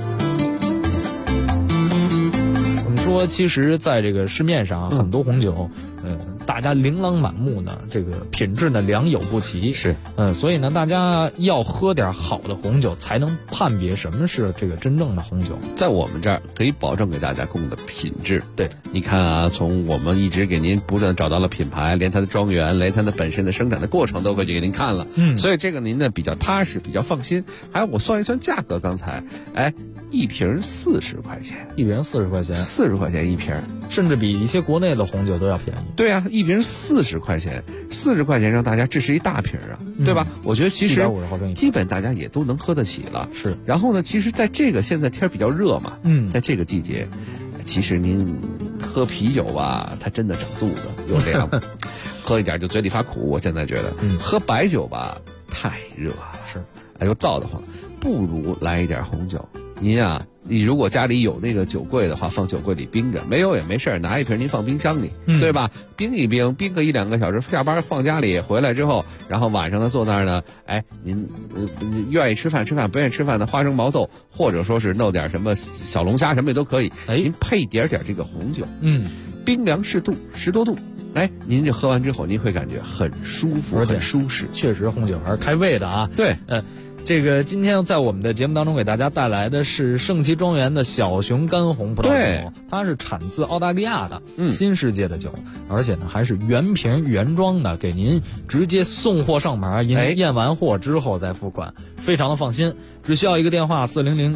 Speaker 3: 我们说，其实在这个市面上很多红酒，大家琳琅满目呢，这个品质呢良莠不齐，所以呢，大家要喝点好的红酒，才能判别什么是这个真正的红酒。
Speaker 10: 在我们这儿可以保证给大家供的品质。
Speaker 3: 对，
Speaker 10: 你看啊，从我们一直给您不断找到了品牌，连它的庄园，连它的本身的生产的过程都会给您看了。所以这个您呢比较踏实，比较放心。还有我算一算价格，刚才一瓶40块钱
Speaker 3: ，1瓶40块钱
Speaker 10: ，40块钱一瓶，
Speaker 3: 甚至比一些国内的红酒都要便宜。
Speaker 10: 对啊，1瓶40块钱，40块钱让大家这是一大瓶啊，对吧？我觉得其实
Speaker 3: 750毫升
Speaker 10: 基本大家也都能喝得起了。
Speaker 3: 是。
Speaker 10: 然后呢，其实在这个现在天比较热嘛，在这个季节，其实您喝啤酒吧，它真的整肚子，有这样喝一点就嘴里发苦。我现在觉得，喝白酒吧太热了，又燥得慌，不如来一点红酒。您啊，你如果家里有那个酒柜的话，放酒柜里冰着；没有也没事，拿一瓶您放冰箱里，对吧？冰一冰，冰个1-2个小时，下班放家里，回来之后，然后晚上呢坐那儿呢，您愿意吃饭，不愿意吃饭的花生毛豆，或者说是弄点什么小龙虾什么也都可以。您配点这个红酒，冰凉适度，10多度。您这喝完之后，您会感觉很舒服，很舒适。
Speaker 3: 确实，红酒还是开胃的啊。
Speaker 10: 对，
Speaker 3: 这个今天在我们的节目当中给大家带来的是盛奇庄园的小熊干红葡萄酒，它是产自澳大利亚的新世界的酒，而且呢还是原瓶原装的，给您直接送货上门，您验完货之后再付款，非常的放心。只需要一个电话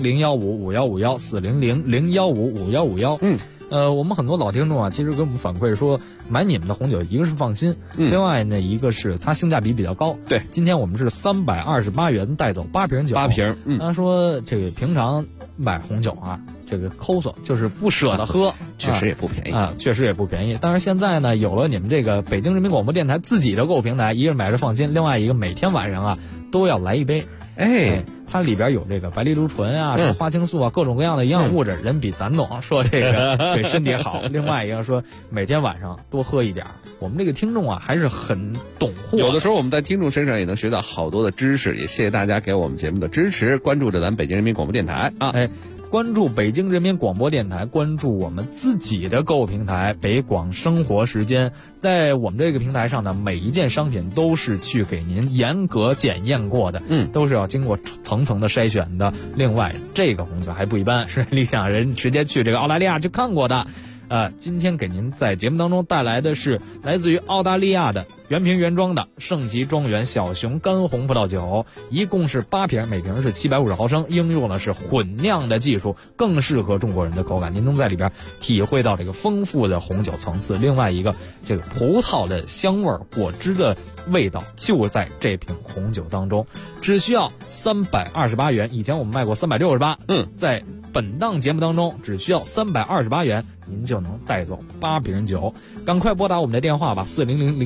Speaker 3: 400-015-5151，400-015-5151。我们很多老听众啊，其实给我们反馈说，买你们的红酒，一个是放心，另外呢，一个是它性价比比较高。
Speaker 10: 对，
Speaker 3: 今天我们是328元带走8瓶酒
Speaker 10: ，8瓶。
Speaker 3: 他说这个平常买红酒啊，这个抠搜就是不舍得喝，
Speaker 10: 确实也不便宜
Speaker 3: 啊，确实也不便宜。但是现在呢，有了你们这个北京人民广播电台自己的购物平台，一个是买着放心，另外一个每天晚上啊都要来一杯。它里边有这个白藜芦醇啊，花青素啊，各种各样的营养物质，人比咱懂，说这个对身体好。另外一个说每天晚上多喝一点。我们这个听众啊还是很懂货，
Speaker 10: 有的时候我们在听众身上也能学到好多的知识，也谢谢大家给我们节目的支持，关注着咱北京人民广播电台啊。
Speaker 3: 关注北京人民广播电台，关注我们自己的购物平台北广生活时间。在我们这个平台上呢，每一件商品都是去给您严格检验过的，都是要经过层层的筛选的。另外，这个红酒还不一般，是理想人直接去这个澳大利亚去看过的。今天给您在节目当中带来的是来自于澳大利亚的原瓶原装的盛奇庄园小熊干红葡萄酒，一共是8瓶，每瓶是750毫升，应用的是混酿的技术，更适合中国人的口感。您能在里边体会到这个丰富的红酒层次，另外一个这个葡萄的香味、果汁的味道就在这瓶红酒当中。只需要328元，以前我们卖过368，在本档节目当中只需要328元，您就能带走8瓶酒。赶快拨打我们的电话吧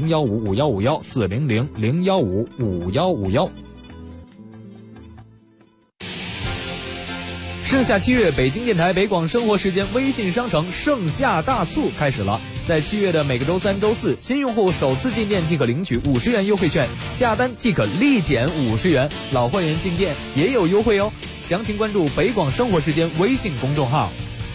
Speaker 3: ，400-015-5151，400-015-5151。盛夏7月，北京电台北广生活时间微信商城盛夏大促开始了。在7月的每个周3、周4，新用户首次进店即可领取50元优惠券，下单即可立减50元，老会员进店也有优惠哦。详情关注北广生活时间微信公众号。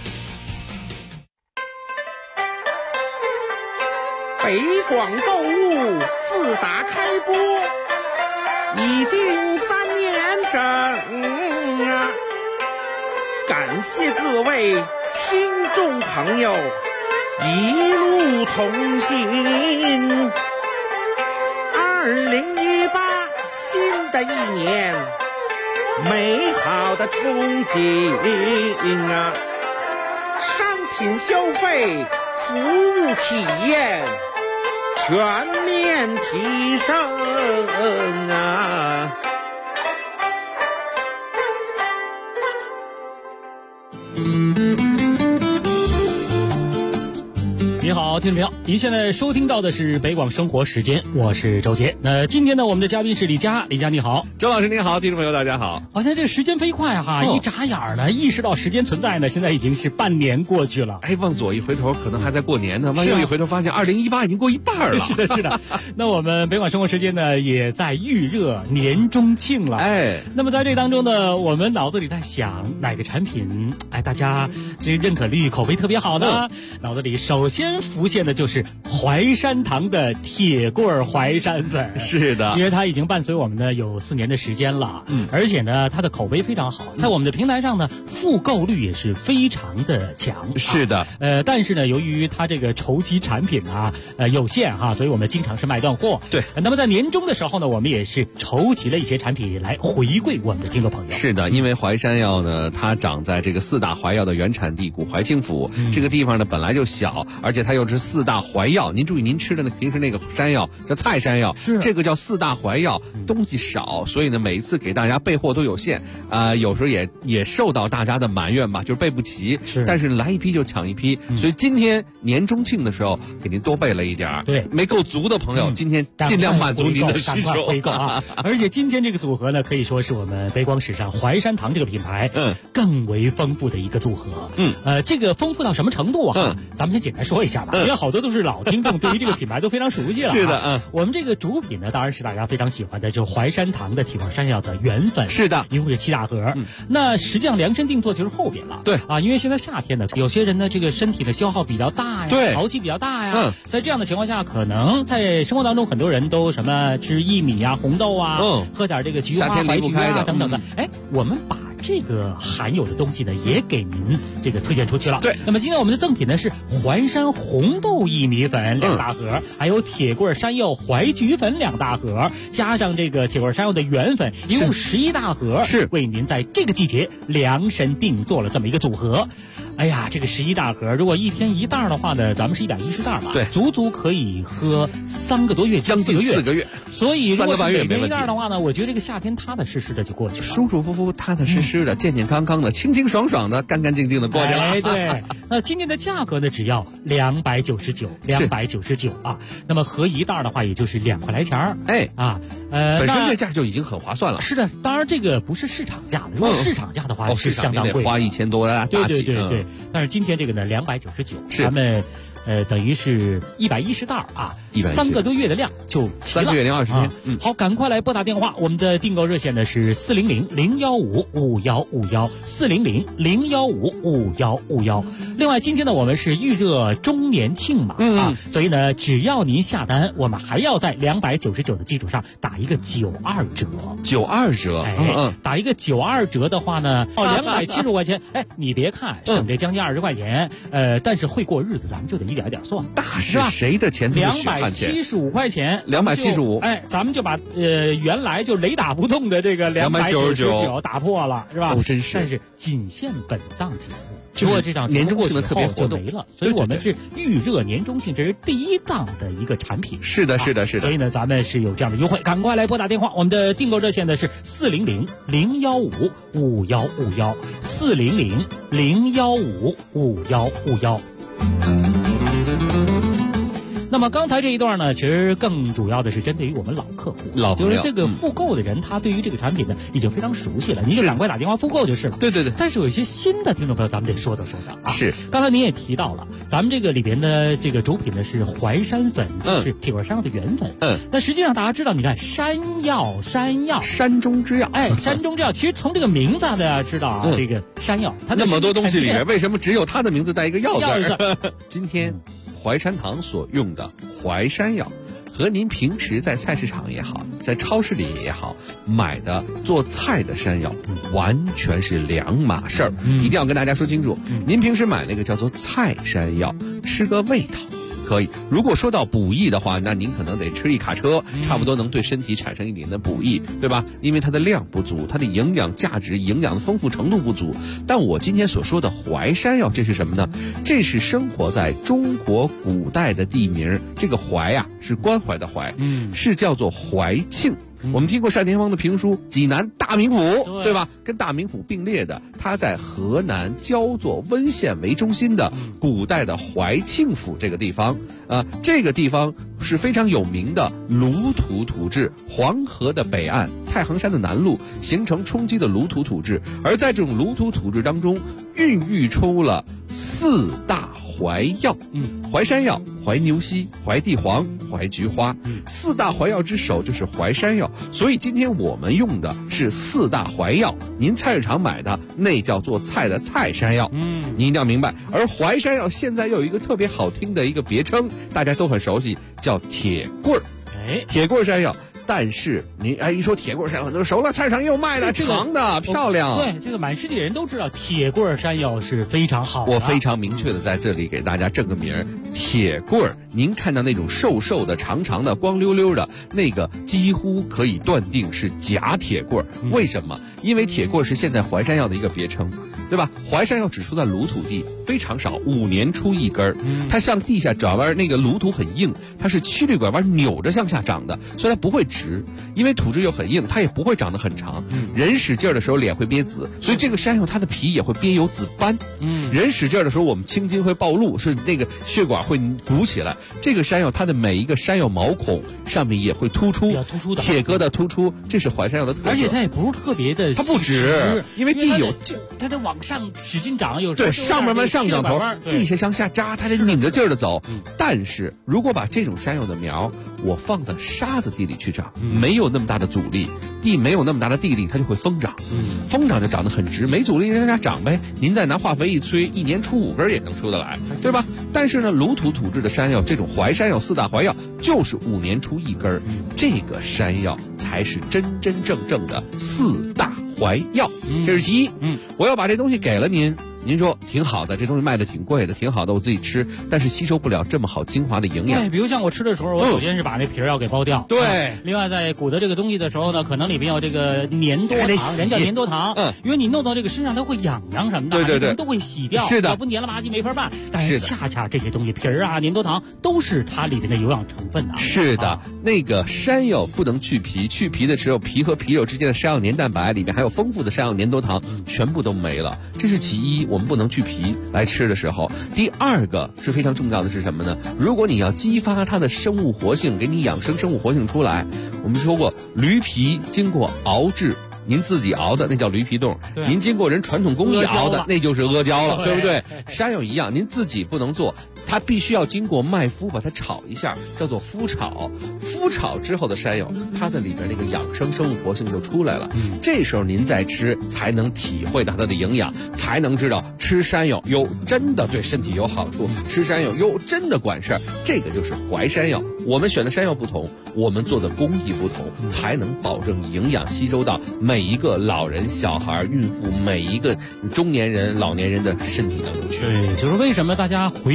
Speaker 5: 北广购物自打开播已经3年整啊！感谢各位听众朋友一路同行。2018新的一年，美好的憧憬啊！商品消费、服务体验全面提升啊！
Speaker 9: 你好，听众朋友，您现在收听到的是北广生活时间，我是周杰。那今天呢，我们的嘉宾是李佳，李佳你好，
Speaker 10: 周老师您好，听众朋友大家好。
Speaker 9: 好像这时间飞快哈，一眨眼呢，意识到时间存在呢，现在已经是半年过去了。
Speaker 10: 哎，往左一回头，可能还在过年呢；往右一回头，发现2018已经过一半了。
Speaker 9: 是的，是的。那我们北广生活时间呢，也在预热年中庆了。
Speaker 10: 哎，
Speaker 9: 那么在这当中呢，我们脑子里在想哪个产品，哎，大家这认可率、口碑特别好呢？脑子里首先浮现的就是淮山堂的铁棍淮山粉。
Speaker 10: 是的，
Speaker 9: 因为它已经伴随我们呢有4年的时间了，而且呢它的口碑非常好，在我们的平台上呢复购率也是非常的强。
Speaker 10: 是的，
Speaker 9: 但是呢由于它这个筹集产品有限哈，所以我们经常是卖断货。
Speaker 10: 对，
Speaker 9: 那么在年终的时候呢，我们也是筹集了一些产品来回馈我们的听众朋友。
Speaker 10: 是的，因为淮山药呢，它长在这个4大淮药的原产地古淮清府，这个地方呢本来就小，而且它又是4大淮药。您注意，您吃的平时那个山药叫菜山药，
Speaker 9: 是
Speaker 10: 这个叫4大淮药，东西少，所以呢每一次给大家备货都有限有时候也受到大家的埋怨吧，就是备不齐。
Speaker 9: 是，
Speaker 10: 但是来一批就抢一批，所以今天年中庆的时候给您多备了一点。
Speaker 9: 对，
Speaker 10: 没够足的朋友，今天尽量满足您的需求。
Speaker 9: 回购啊！而且今天这个组合呢，可以说是我们北广史上淮山堂这个品牌更为丰富的一个组合。这个丰富到什么程度啊？咱们先简单说一下吧，因为好多都是老听众，对于这个品牌都非常熟悉了。
Speaker 10: 是的，
Speaker 9: 我们这个主品呢，当然是大家非常喜欢的，就是淮山堂的铁棍山药的原粉。
Speaker 10: 是的，
Speaker 9: 一共是7大盒。那实际上量身定做就是后边了。
Speaker 10: 对
Speaker 9: 啊，因为现在夏天呢，有些人呢这个身体的消耗比较大呀，
Speaker 10: 对，
Speaker 9: 潮气比较大呀。在这样的情况下，可能在生活当中很多人都什么吃薏米啊、红豆啊，喝点这个菊花、白菊啊等等的。哎，我们把这个含有的东西呢，也给您这个推荐出去了。
Speaker 10: 对，
Speaker 9: 那么今天我们的赠品呢是淮山红豆薏米粉2大盒，还有铁棍山药淮菊粉2大盒，加上这个铁棍山药的原粉，一共11大盒，
Speaker 10: 是
Speaker 9: 为您在这个季节量身定做了这么一个组合。哎呀，这个11大盒，如果一天1袋的话呢，咱们是110袋嘛，
Speaker 10: 对，
Speaker 9: 足足可以喝3个多月，
Speaker 10: 将近4个月。
Speaker 9: 所以如果是每
Speaker 10: 天
Speaker 9: 1袋的话呢，我觉得这个夏天踏踏实实的就过去了，
Speaker 10: 舒舒服服、踏踏实实的、健健康康的、清清爽爽的、干干净净的过去了。
Speaker 9: 哎，对。那今天的价格呢，只要299啊。那么合1袋的话，也就是2块来钱儿。
Speaker 10: 哎啊，本身这价就已经很划算了。
Speaker 9: 是的，当然这个不是市场价的，如果市场价的话是相当贵，
Speaker 10: 花1000多大几。
Speaker 9: 对。但是今天这个呢，299，咱们等于是110袋啊，3个多月的量就齐了。
Speaker 10: 3个月零20天。
Speaker 9: 好，赶快来拨打电话，我们的订购热线呢是400-015-5151，400-015-5151。另外，今天呢我们是预热周年庆嘛，所以呢只要您下单，我们还要在299的基础上打一个92折。
Speaker 10: 92折，
Speaker 9: 打一个92折的话呢，270块钱，哎，你别看省这将近20块钱，但是会过日子，咱们就得一点点算，
Speaker 10: 大是谁的钱都是血汗钱
Speaker 9: ，275块钱
Speaker 10: ，275，
Speaker 9: 哎，咱们就把原来就雷打不动的这个299打破了，是吧？
Speaker 10: 真是，
Speaker 9: 但是仅限本档节目。 如果这场
Speaker 10: 年终庆的特别活动
Speaker 9: 就没了，所以我们是预热年终庆，这是第一档的一个产品。
Speaker 10: 是的。
Speaker 9: 所以呢，咱们是有这样的优惠，赶快来拨打电话。我们的订购热线呢是400-015-5151，400-015-5151。那么刚才这一段呢，其实更主要的是针对于我们老客户，就是这个复购的人，他对于这个产品呢已经非常熟悉了，您就赶快打电话复购就是了。
Speaker 10: 对。
Speaker 9: 但是有一些新的听众朋友，咱们得说道啊。
Speaker 10: 是。
Speaker 9: 刚才您也提到了，咱们这个里边的这个主品呢是淮山粉，就是铁棍山药的原粉。那实际上大家知道，你看山药，
Speaker 10: 山中之药。
Speaker 9: 山中之药，其实从这个名字大家知道啊，这个山药，它
Speaker 10: 那么多东西里面，为什么只有它的名字带一个药字？今天淮山堂所用的淮山药，和您平时在菜市场也好，在超市里也好买的做菜的山药，完全是两码事儿。一定要跟大家说清楚。您平时买那个叫做菜山药，吃个味道可以。如果说到补益的话，那您可能得吃一卡车，差不多能对身体产生一点的补益，对吧？因为它的量不足，它的营养价值、营养的丰富程度不足。但我今天所说的淮山药，这是什么呢？这是生活在中国古代的地名，这个淮啊是关怀的淮，是叫做淮庆。我们听过单田芳的评书《济南大名府》，对吧？跟大名府并列的，它在河南焦作温县为中心的古代的淮庆府这个地方，这个地方是非常有名的鲁土土质，黄河的北岸，太行山的南麓形成冲积的鲁土土质，而在这种鲁土土质当中，孕育出了4大淮药，淮山药、淮牛膝、淮地黄、淮菊花，4大淮药之首就是淮山药。所以今天我们用的是4大淮药，您菜市场买的那叫做菜的菜山药，您一定要明白。而淮山药现在又有一个特别好听的一个别称，大家都很熟悉，叫铁棍儿。铁棍儿山药。但是您一说铁棍山药，很多人熟了，菜市场也有卖的，长的漂亮。
Speaker 9: 对，这个满世界人都知道铁棍山药是非常好的。
Speaker 10: 我非常明确的在这里给大家正个名儿，铁棍儿。您看到那种瘦瘦的、长长的、光溜溜的那个，几乎可以断定是假铁棍儿。为什么？因为铁棍儿是现在淮山药的一个别称，对吧？淮山药只出在鲁土地，非常少，5年出一根儿。它向地下转弯，那个鲁土很硬，它是曲率拐弯扭着向下长的，所以它不会直，因为土质又很硬，它也不会长得很长。人使劲儿的时候脸会憋紫，所以这个山药它的皮也会憋有紫斑。人使劲儿的时候，我们青筋会暴露，是那个血管会鼓起来。这个山药它的每一个山药毛孔上面也会突出，铁疙瘩突出，这是淮山药的特色。
Speaker 9: 而且它也不是特别的，
Speaker 10: 它不直，因为地有
Speaker 9: 它得往上使劲长，有
Speaker 10: 对上面慢上涨头，地下向下扎，它得拧着劲儿的走。但是如果把这种山药的苗我放到沙子地里去长，没有那么大的阻力，地没有那么大的地力，它就会疯长。疯长就长得很直，没阻力让它长呗。您再拿化肥一催，1年出5根也能出得来，对吧？但是呢，鲁土土质的山药，这种淮山药4大淮药就是5年出1根，这个山药才是真真正正的4大淮药。这是其一。我要把这东西给了您，您说挺好的，这东西卖的挺贵的，挺好的，我自己吃，但是吸收不了这么好精华的营养。
Speaker 9: 对，比如像我吃的时候，我首先是把那皮儿要给剥掉。
Speaker 10: 对。
Speaker 9: 另外，在鼓捣这个东西的时候呢，可能里边有这个粘多糖，人叫粘多糖。因为你弄到这个身上，它会痒痒什么的，对，都会洗掉。
Speaker 10: 是的。
Speaker 9: 要不黏了吧唧没法办。但是恰恰这些东西，皮儿啊、粘多糖都是它里边的有氧成分的。
Speaker 10: 是的，那个山药不能去皮，去皮的时候，皮和皮肉之间的山药黏蛋白里面还有丰富的山药粘多糖，全部都没了。这是其一，我们不能去皮来吃的时候。第二个是非常重要的是什么呢？如果你要激发它的生物活性，给你养生生物活性出来，我们说过驴皮经过熬制，您自己熬的那叫驴皮冻，您经过人传统工艺熬的那就是阿胶了，对不对？山药一样，您自己不能做，它必须要经过麦麸把它炒一下，叫做麸炒。麸炒之后的山药，它的里边那个养生生物活性就出来了。这时候您再吃，才能体会到它的营养，才能知道吃山药哟真的对身体有好处，吃山药哟真的管事儿。这个就是淮山药。我们选的山药不同，我们做的工艺不同，才能保证营养吸收到每一个老人、小孩、孕妇，每一个中年人、老年人的身体当中去。
Speaker 9: 对，就是为什么大家回购率这么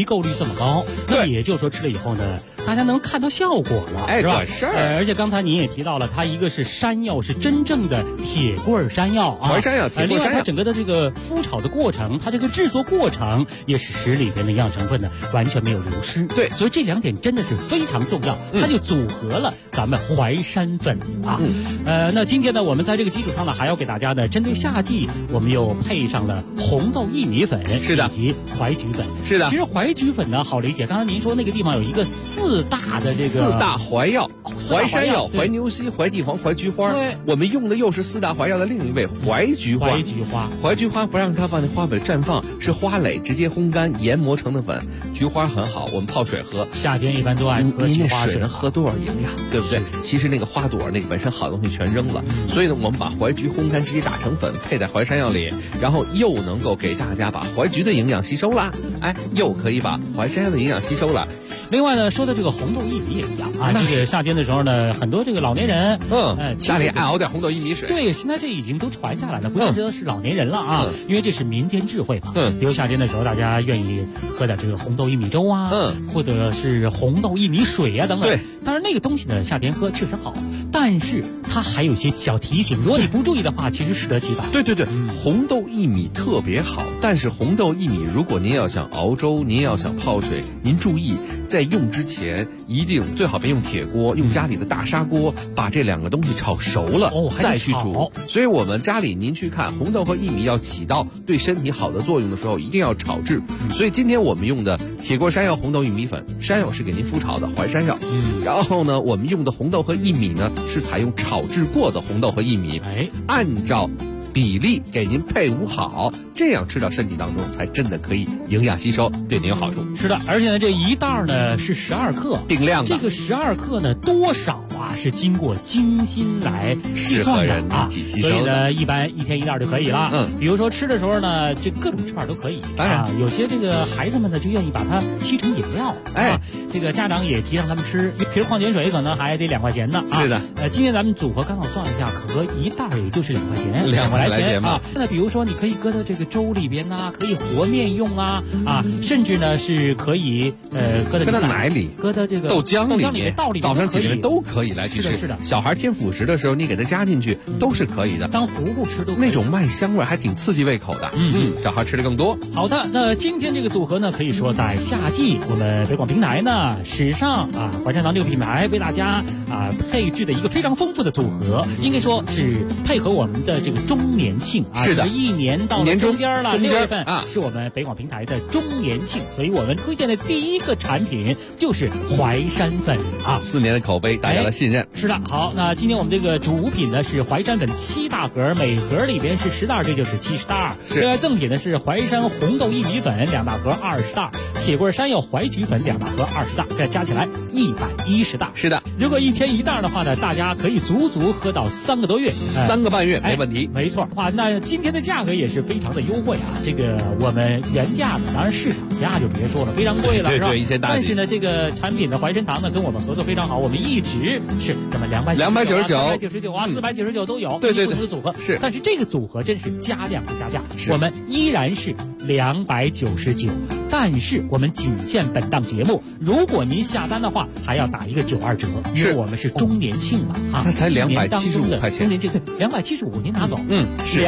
Speaker 9: 么高。那也就是说吃了以后呢，大家能看到效果了，是吧？
Speaker 10: 管事儿。
Speaker 9: 而且刚才您也提到了，它一个是山药，是真正的铁棍山药啊，
Speaker 10: 淮山药、铁棍山药。
Speaker 9: 另外，它整个的这个麸炒的过程，它这个制作过程也是使里边的营养成分呢完全没有流失。
Speaker 10: 对，
Speaker 9: 所以这2点真的是非常重要，它就组合了咱们淮山粉啊。那今天呢，我们在这个基础上呢，还要给大家呢，针对夏季，我们又配上了红豆薏米粉，
Speaker 10: 是的，
Speaker 9: 以及淮菊粉，
Speaker 10: 是的。
Speaker 9: 其实淮菊粉呢好理解，刚才您说那个地方有一个4大的这个
Speaker 10: 4大淮药，淮山药、淮牛膝、淮地黄、淮菊花。
Speaker 9: 对，
Speaker 10: 我们用的又是4大淮药的另一味淮菊花。淮菊花不让它放在花蕊绽放，是花蕾直接烘干研磨成的粉。菊花很好，我们泡水喝，
Speaker 9: 夏天一般都爱喝菊花水。
Speaker 10: 你那水能喝多少营养，对不对？其实那个花朵那个本身好东西全扔了，所以呢，我们把淮菊烘干直接打成粉，配在淮山药里，然后又能够给大家把淮菊的营养吸收了，又可以把淮山药的营养吸收了。
Speaker 9: 另外呢，说的这个红豆薏米也一样啊，这个夏天的时候呢，很多这个老年人，
Speaker 10: 家里爱熬点红豆薏米水。
Speaker 9: 对，现在这已经都传下来了，不见得是老年人了啊，因为这是民间智慧嘛。比如夏天的时候，大家愿意喝点这个红豆薏米粥啊，或者是红豆薏米水啊等等。对，当然那个东西呢，夏天喝确实好，但是它还有一些小提醒，如果你不注意的话，其实适得其反。
Speaker 10: 对，红豆薏米特别好，但是红豆薏米如果您要想熬粥，您要想泡水，您注意在用之前一定最好别用铁锅，用家里的大砂锅把这2个东西炒熟了，再去煮。所以我们家里您去看红豆和薏米要起到对身体好的作用的时候，一定要炒制。所以今天我们用的铁锅山药红豆薏米粉，山药是给您麸炒的淮山药，然后呢，我们用的红豆和薏米呢是采用炒制过的红豆和薏米，按照比例给您配伍好，这样吃到身体当中才真的可以营养吸收，对您有好处。
Speaker 9: 是的，而且呢，这一袋呢是12克，
Speaker 10: 定量的。
Speaker 9: 这个12克呢，多少啊是经过精心来计算的啊，所以呢，一般1天1袋就可以了。比如说吃的时候呢，这各种串都可以。当然，有些这个孩子们呢就愿意把它沏成饮料，这个家长也提倡他们吃，一瓶矿泉水可能还得2块钱呢啊。
Speaker 10: 是的，
Speaker 9: 今天咱们组合刚好算了一下，可合一袋也就是2块钱，2块来钱啊。那比如说你可以搁到这个粥里边呐，可以和面用啊，甚至呢是可以搁到
Speaker 10: 奶里，
Speaker 9: 搁到这个
Speaker 10: 豆浆里面，早上起来都可以来去吃。
Speaker 9: 是的，
Speaker 10: 小孩添辅食的时候，你给他加进去都是可以的，
Speaker 9: 当糊糊吃都可以。
Speaker 10: 那种麦香味还挺刺激胃口的，小孩吃的更多。
Speaker 9: 好的，那今天这个组合呢，可以说在夏季，我们北广平台呢史上淮山堂这个品牌为大家配置的一个非常丰富的组合，应该说是配合我们的这个周年庆啊，
Speaker 10: 是的，
Speaker 9: 一年到了中间了，6月份
Speaker 10: 啊，
Speaker 9: 是我们北广平台的周年庆，所以我们推荐的第一个产品就是淮山粉啊
Speaker 10: ，4年的口碑，大家的信任。
Speaker 9: 是的，好，那今天我们这个主品呢是淮山粉7大盒，每盒里边是10袋，这就是70袋。另外赠品呢是淮山红豆薏米粉2大盒20袋，铁棍山药淮菊粉2大盒20袋，这加起来110袋。
Speaker 10: 是的，
Speaker 9: 如果1天1袋的话呢，大家可以足足喝到3个多月
Speaker 10: ，3个半月没问题。
Speaker 9: 没错，哇，那今天的价格也是非常的优惠啊！这个我们原价呢，当然市场价就别说了，非常贵了，是吧？
Speaker 10: 对，
Speaker 9: 但是呢，这个产品的淮山堂呢跟我们合作非常好，我们一直是这么299、399啊、499都有，
Speaker 10: 对，
Speaker 9: 不同的组合
Speaker 10: 是。
Speaker 9: 但是这个组合真是加量不加价，我们依然是299，但是我们仅限本档节目，如果您下单的话，还要打一个92折，因为我们是周年庆嘛
Speaker 10: 那才275块钱，
Speaker 9: 周年庆275您拿走，是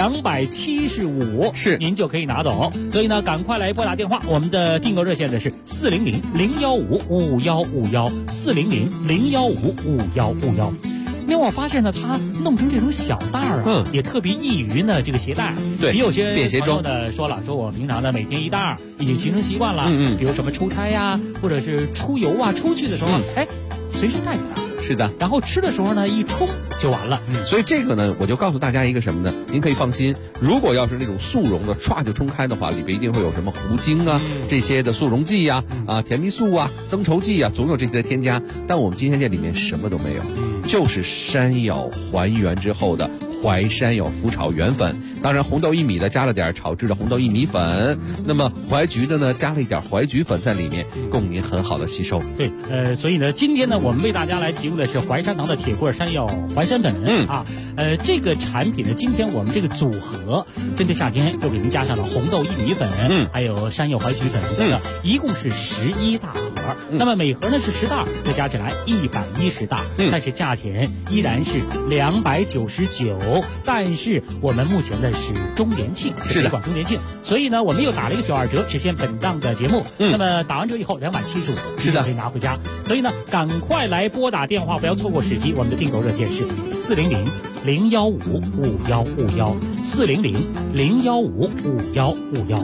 Speaker 9: 275
Speaker 10: 是
Speaker 9: 您就可以拿走，所以呢，赶快来拨打电话，我们的订购热线呢是400-015-5151，400-015-5151。因为我发现呢，它弄成这种小袋儿也特别易于呢这个携带。
Speaker 10: 对，
Speaker 9: 也有些
Speaker 10: 便携装
Speaker 9: 的说了，说我平常呢每天1袋已经形成习惯了。比如什么出差呀，或者是出游啊，出去的时候，随身带着它。
Speaker 10: 是的，
Speaker 9: 然后吃的时候呢，一冲就完了。
Speaker 10: 所以这个呢，我就告诉大家一个什么呢？您可以放心，如果要是那种速溶的，歘就冲开的话，里边一定会有什么糊精啊、这些的速溶剂呀、甜蜜素啊、增稠剂啊，总有这些的添加。但我们今天这里面什么都没有，就是山药还原之后的淮山药麸炒原粉， 当然，红豆薏米的加了点炒制的红豆薏米粉，那么淮菊的呢，加了一点淮菊粉在里面，供您很好的吸收。
Speaker 9: 对，所以呢，今天呢，我们为大家来提供的是淮山堂的铁棍山药淮山粉这个产品呢，今天我们这个组合针对夏天又给您加上了红豆薏米粉，还有山药淮菊粉等等，一共是11大盒。那么每盒呢是10袋，再加起来110袋，但是价钱依然是299，但是我们目前呢是周年庆，是北广周年庆，所以呢我们又打了一个92折，实现本档的节目。那么打完折以后275，是的，可以拿回家。所以呢，赶快来拨打电话，不要错过时机。我们的订购热线是400-015-5151，400-015-5151。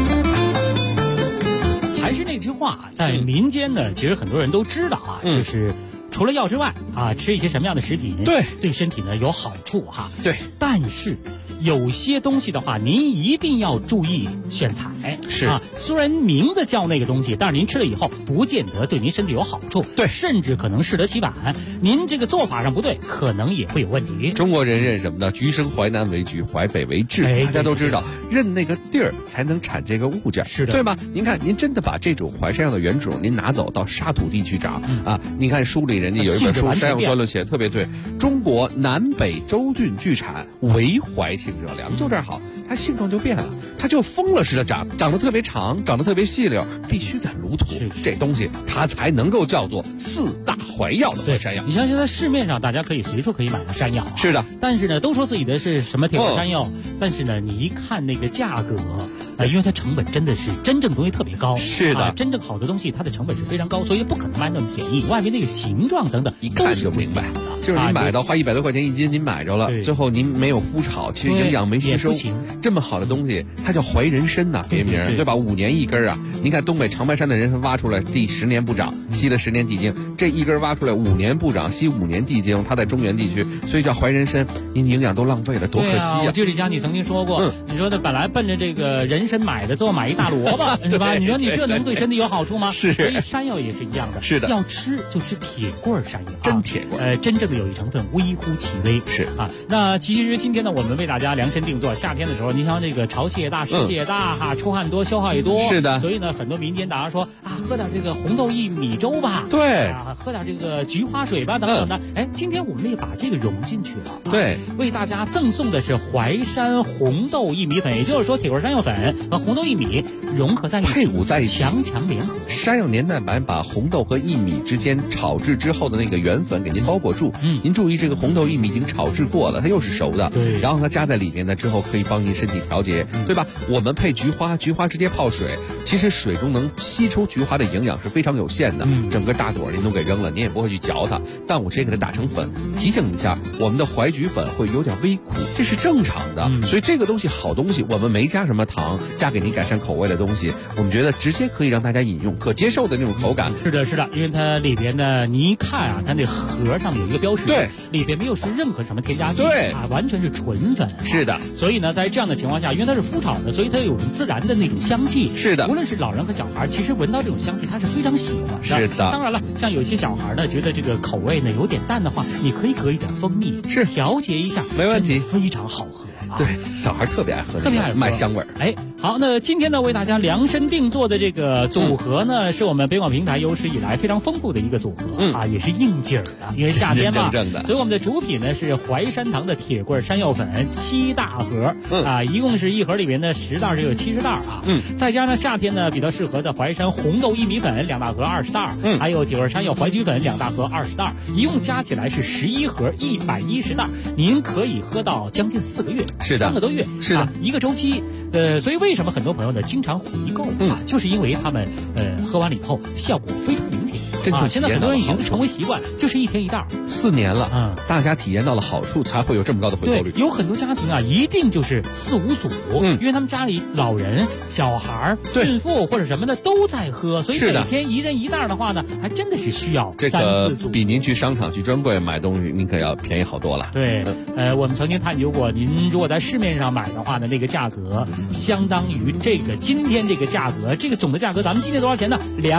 Speaker 9: 还是那句话，在民间呢，其实很多人都知道就是除了药之外吃一些什么样的食品对身体呢有好处对，但是有些东西的话，您一定要注意选材。是虽然明的叫那个东西，但是您吃了以后，不见得对您身体有好处。对，甚至可能适得其反。您这个做法上不对，可能也会有问题。
Speaker 10: 中国人认什么呢？橘生淮南为橘，淮北为枳。大家都知道，认那个地儿才能产这个物件，是的，对吧？您看，您真的把这种淮山药的原种您拿走到沙土地区长您看书里人家有一本书《山药专论》写的特别对，中国南北州郡聚产，唯淮清者良，就这儿好。它性状就变了，它就疯了似的长得特别长，长得特别细溜，必须得卤土，这东西它才能够叫做4大淮药的淮山药。
Speaker 9: 你像现在市面上大家可以随处可以买到山药，
Speaker 10: 是的，
Speaker 9: 但是呢都说自己的是什么铁棍山药，但是呢你一看那个价格因为它成本真的是真正东西特别高，
Speaker 10: 是的，
Speaker 9: 真正好的东西它的成本是非常高，所以不可能卖那么便宜。外面那个形状等等，
Speaker 10: 一看就明白，就是您买到花100多块钱1斤，您买着了，最后您没有麸炒，其实营养没吸收。这么好的东西，它叫淮人参呐，别名对吧？5年1根您看东北长白山的人参挖出来，第10年不长，吸了10年地精，这一根挖出来5年不长，吸5年地精，它在中原地区，所以叫淮人参。您营养都浪费了，多可惜啊！
Speaker 9: 我记得李佳你曾经说过，你说的本来奔着这个人参买的，最后买一大萝卜，是吧？你说你这能对身体有好处吗？
Speaker 10: 是。
Speaker 9: 所以山药也是一样的，
Speaker 10: 是的，
Speaker 9: 要吃就吃铁棍山药，
Speaker 10: 真铁棍，
Speaker 9: 真正的有益成分微乎其微，
Speaker 10: 是
Speaker 9: 那其实今天呢，我们为大家量身定做，夏天的时候，你像这个潮气也大，湿气也大出汗多，消耗也多，
Speaker 10: 是的。
Speaker 9: 所以呢，很多民间大家说喝点这个红豆薏米粥吧，
Speaker 10: 对
Speaker 9: 喝点这个菊花水吧，等等的。今天我们也把这个融进去了，
Speaker 10: 对，
Speaker 9: 为大家赠送的是淮山红豆薏米粉，也就是说铁棍山药粉和红豆薏米融合在一起，
Speaker 10: 配伍在一起，
Speaker 9: 强强联合。
Speaker 10: 山药年代版把红豆和薏米之间炒制之后的那个原粉给您包裹住，您注意这个红豆薏米已经炒制过了，它又是熟的，
Speaker 9: 对，
Speaker 10: 然后它加在里面呢之后可以帮您身体调节，对吧？我们配菊花直接泡水，其实水中能吸收菊花的营养是非常有限的，整个大朵您都给扔了，您也不会去嚼它，但我直接给它打成粉。提醒一下，我们的淮菊粉会有点微苦，这是正常的，所以这个东西好东西，我们没加什么糖，加给您改善口味的东西，我们觉得直接可以让大家饮用，可接受的那种口感。
Speaker 9: 是的，因为它里边呢，你一看它那盒上有一个标识，
Speaker 10: 对，
Speaker 9: 里边没有是任何什么添加剂，
Speaker 10: 对
Speaker 9: 完全是纯粉，
Speaker 10: 是的。
Speaker 9: 所以呢，在这样的情况下，因为它是麸炒的，所以它有自然的那种香气，
Speaker 10: 是的。
Speaker 9: 无论是老人和小孩，其实闻到这种香气，他是非常喜欢的。
Speaker 10: 是的。
Speaker 9: 当然了，像有些小孩呢，觉得这个口味呢有点淡的话，你可以搁一点蜂蜜，
Speaker 10: 是
Speaker 9: 调节一下，
Speaker 10: 没问题，
Speaker 9: 非常好喝。
Speaker 10: 对，小孩特别爱喝，麦香味儿。
Speaker 9: 好，那今天呢，为大家量身定做的这个组合呢，是我们北广平台有史以来非常丰富的一个组合，也是应景儿的，因为夏天嘛，所以我们的主品呢是淮山堂的铁棍山药粉7大盒，一共是一盒里面的10袋就有70袋再加上夏天呢比较适合的淮山红豆薏米粉2大盒20袋，还有铁棍山药淮菊粉2大盒20袋，一共加起来是11盒110袋，您可以喝到将近4个月。
Speaker 10: 是的，3
Speaker 9: 个多月，
Speaker 10: 是的，
Speaker 9: 一个周期。所以为什么很多朋友呢经常回购就是因为他们喝完了以后效果非常明显现在很多人已经成为习惯，就是1天1袋
Speaker 10: ，4年了，大家体验到了好处，才会有这么高的回购率。
Speaker 9: 对，有很多家庭一定就是4、5组，因为他们家里老人、小孩、孕妇或者什么的都在喝，所以每天1人1袋的话呢，还真的是需要3、4组。
Speaker 10: 比您去商场去专柜买东西，您可要便宜好多了。
Speaker 9: 对，我们曾经探究过，您如果在市面上买的话呢，那个价格相当于今天这个价格，这个总的价格，咱们今天多少钱呢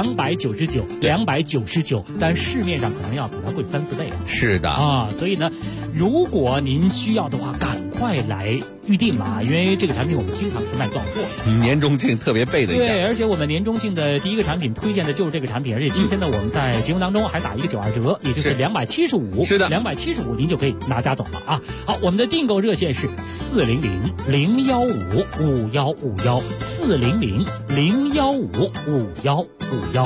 Speaker 9: ？299，但市面上可能要比它贵3、4倍。
Speaker 10: 是的
Speaker 9: 所以呢，如果您需要的话，赶快来预定嘛，因为这个产品我们经常是卖断货。
Speaker 10: 年终庆特别备的一家。
Speaker 9: 对，而且我们年终庆的第一个产品推荐的就是这个产品，而且今天呢，我们在节目当中还打一个92折，也就是275。是的，275您就可以拿家走了啊。好，我们的订购热线是400-015-5151，400-015-5151。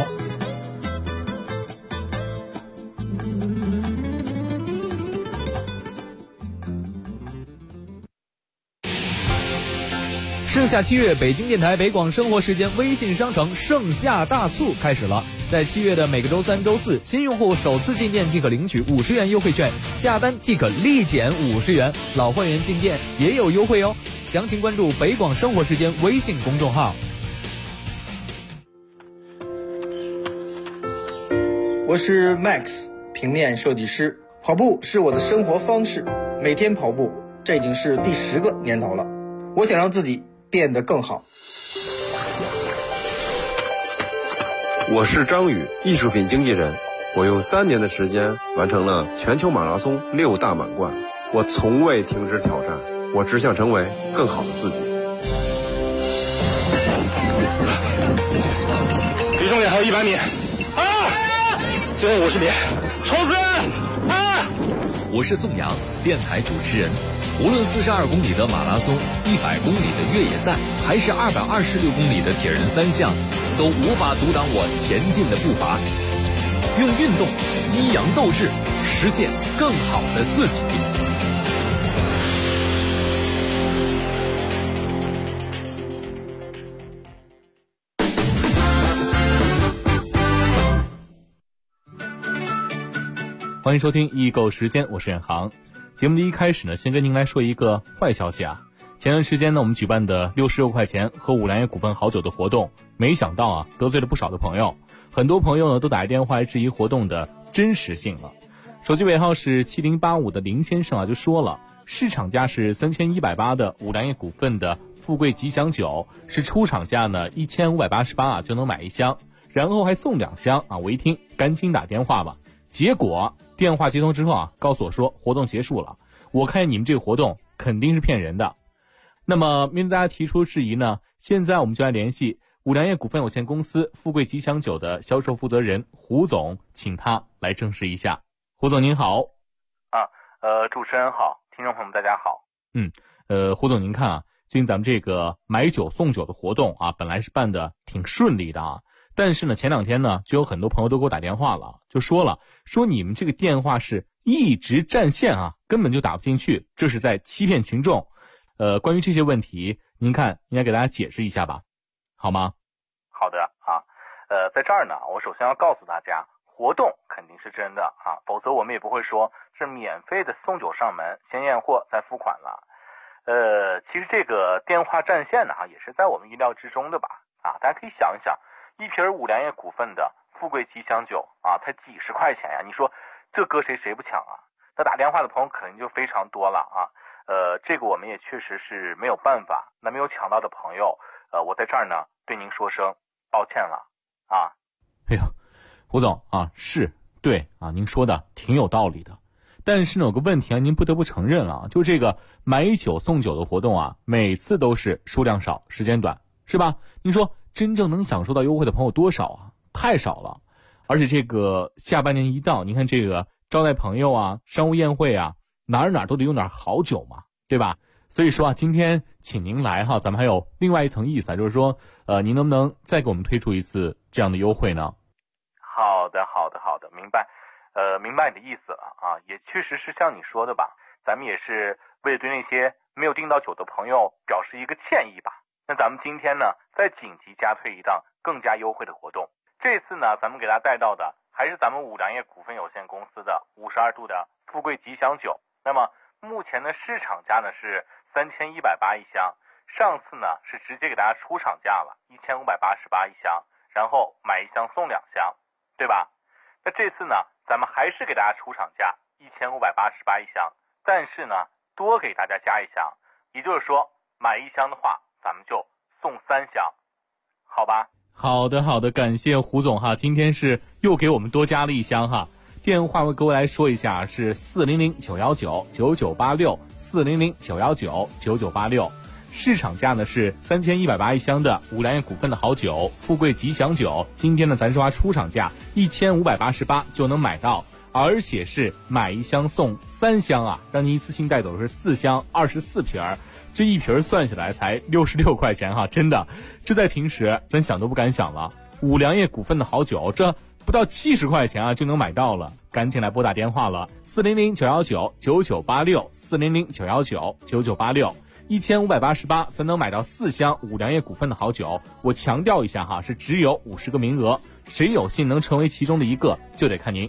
Speaker 3: 盛夏7月，北京电台北广生活时间微信商城盛夏大促开始了。在7月的每个周3、周4，新用户首次进店即可领取50元优惠券，下单即可立减50元，老会员进店也有优惠哦。详情关注北广生活时间微信公众号。
Speaker 11: 我是 Max， 平面设计师。跑步是我的生活方式，每天跑步，这已经是第10个年头了。我想让自己变得更好。
Speaker 12: 我是张宇，艺术品经纪人。我用3年的时间完成了全球马拉松6大满贯。我从未停止挑战，我只想成为更好的自己。
Speaker 13: 离终点还有100米，最后50米，冲刺！
Speaker 14: 我是宋阳，电台主持人。无论42公里的马拉松、100公里的越野赛，还是226公里的铁人3项，都无法阻挡我前进的步伐。用运动激扬斗志，实现更好的自己。
Speaker 3: 欢迎收听易购时间，我是远航。节目的一开始呢，先跟您来说一个坏消息啊。前段时间呢，我们举办的66块钱喝五粮液股份好酒的活动，没想到啊，得罪了不少的朋友。很多朋友呢都打电话来质疑活动的真实性了。手机尾号是7085的林先生啊就说了，市场价是3180的五粮液股份的富贵吉祥酒，是出厂价呢1588啊就能买1箱，然后还送2箱啊。我一听赶紧打电话吧，结果电话接通之后啊，告诉我说活动结束了。我看你们这个活动肯定是骗人的。那么面对大家提出质疑呢，现在我们就来联系五粮液股份有限公司富贵吉祥酒的销售负责人胡总，请他来证实一下。胡总您好。
Speaker 15: 主持人好，听众朋友们大家好。
Speaker 3: 胡总您看啊，最近咱们这个买酒送酒的活动啊，本来是办的挺顺利的啊。但是呢，前2天呢，就有很多朋友都给我打电话了，就说你们这个电话是一直占线啊，根本就打不进去，这是在欺骗群众。关于这些问题，您看应该给大家解释一下吧，好吗？
Speaker 15: 好的啊，在这儿呢，我首先要告诉大家，活动肯定是真的啊，否则我们也不会说是免费的送酒上门，先验货再付款了。其实这个电话占线呢，也是在我们意料之中的吧？啊，大家可以想一想。一瓶五粮液股份的富贵吉祥酒啊，才几十块钱呀！你说这搁谁不抢啊？那打电话的朋友肯定就非常多了啊。这个我们也确实是没有办法。那没有抢到的朋友，我在这儿呢对您说声抱歉了啊。
Speaker 3: 哎呀，胡总啊，是对啊，您说的挺有道理的。但是呢，有个问题啊，您不得不承认啊，就这个买酒送酒的活动啊，每次都是数量少，时间短，是吧？您说真正能享受到优惠的朋友多少啊？太少了。而且这个下半年一到，您看这个招待朋友啊、商务宴会啊，哪儿都得用点好酒嘛，对吧？所以说啊，今天请您来哈，咱们还有另外一层意思啊，就是说，您能不能再给我们推出一次这样的优惠呢？
Speaker 15: 好的，明白。明白你的意思了啊，也确实是像你说的吧，咱们也是为了对那些没有订到酒的朋友表示一个歉意吧。那咱们今天呢，再紧急加推一档更加优惠的活动。这次呢，咱们给大家带到的还是咱们五粮液股份有限公司的52度的富贵吉祥酒。那么目前的市场价呢是3180一箱，上次呢是直接给大家出厂价了1588一箱，然后买1箱送2箱，对吧？那这次呢，咱们还是给大家出厂价1588一箱，但是呢多给大家加1箱，也就是说买1箱的话，咱们就送3箱，好吧？
Speaker 3: 好的，感谢胡总哈，今天是又给我们多加了1箱哈。
Speaker 15: 电话给我来说一下是400-919-9986，400-919-9986。市场价呢是3180一箱的五粮液股份的好酒，富贵吉祥酒。今天呢，咱说出厂价1588就能买到，而且是买一箱送3箱啊，让你一次性带走的是4箱24瓶儿，这一瓶算下来才66块钱哈，真的，这在平时咱想都不敢想了。五粮液股份的好酒，这不到70块钱啊就能买到了，赶紧来拨打电话了，400-919-9986，400-919-9986，1588，咱能买到4箱五粮液股份的好酒。我强调一下哈，是只有50个名额，谁有幸能成为其中的一个，就得看您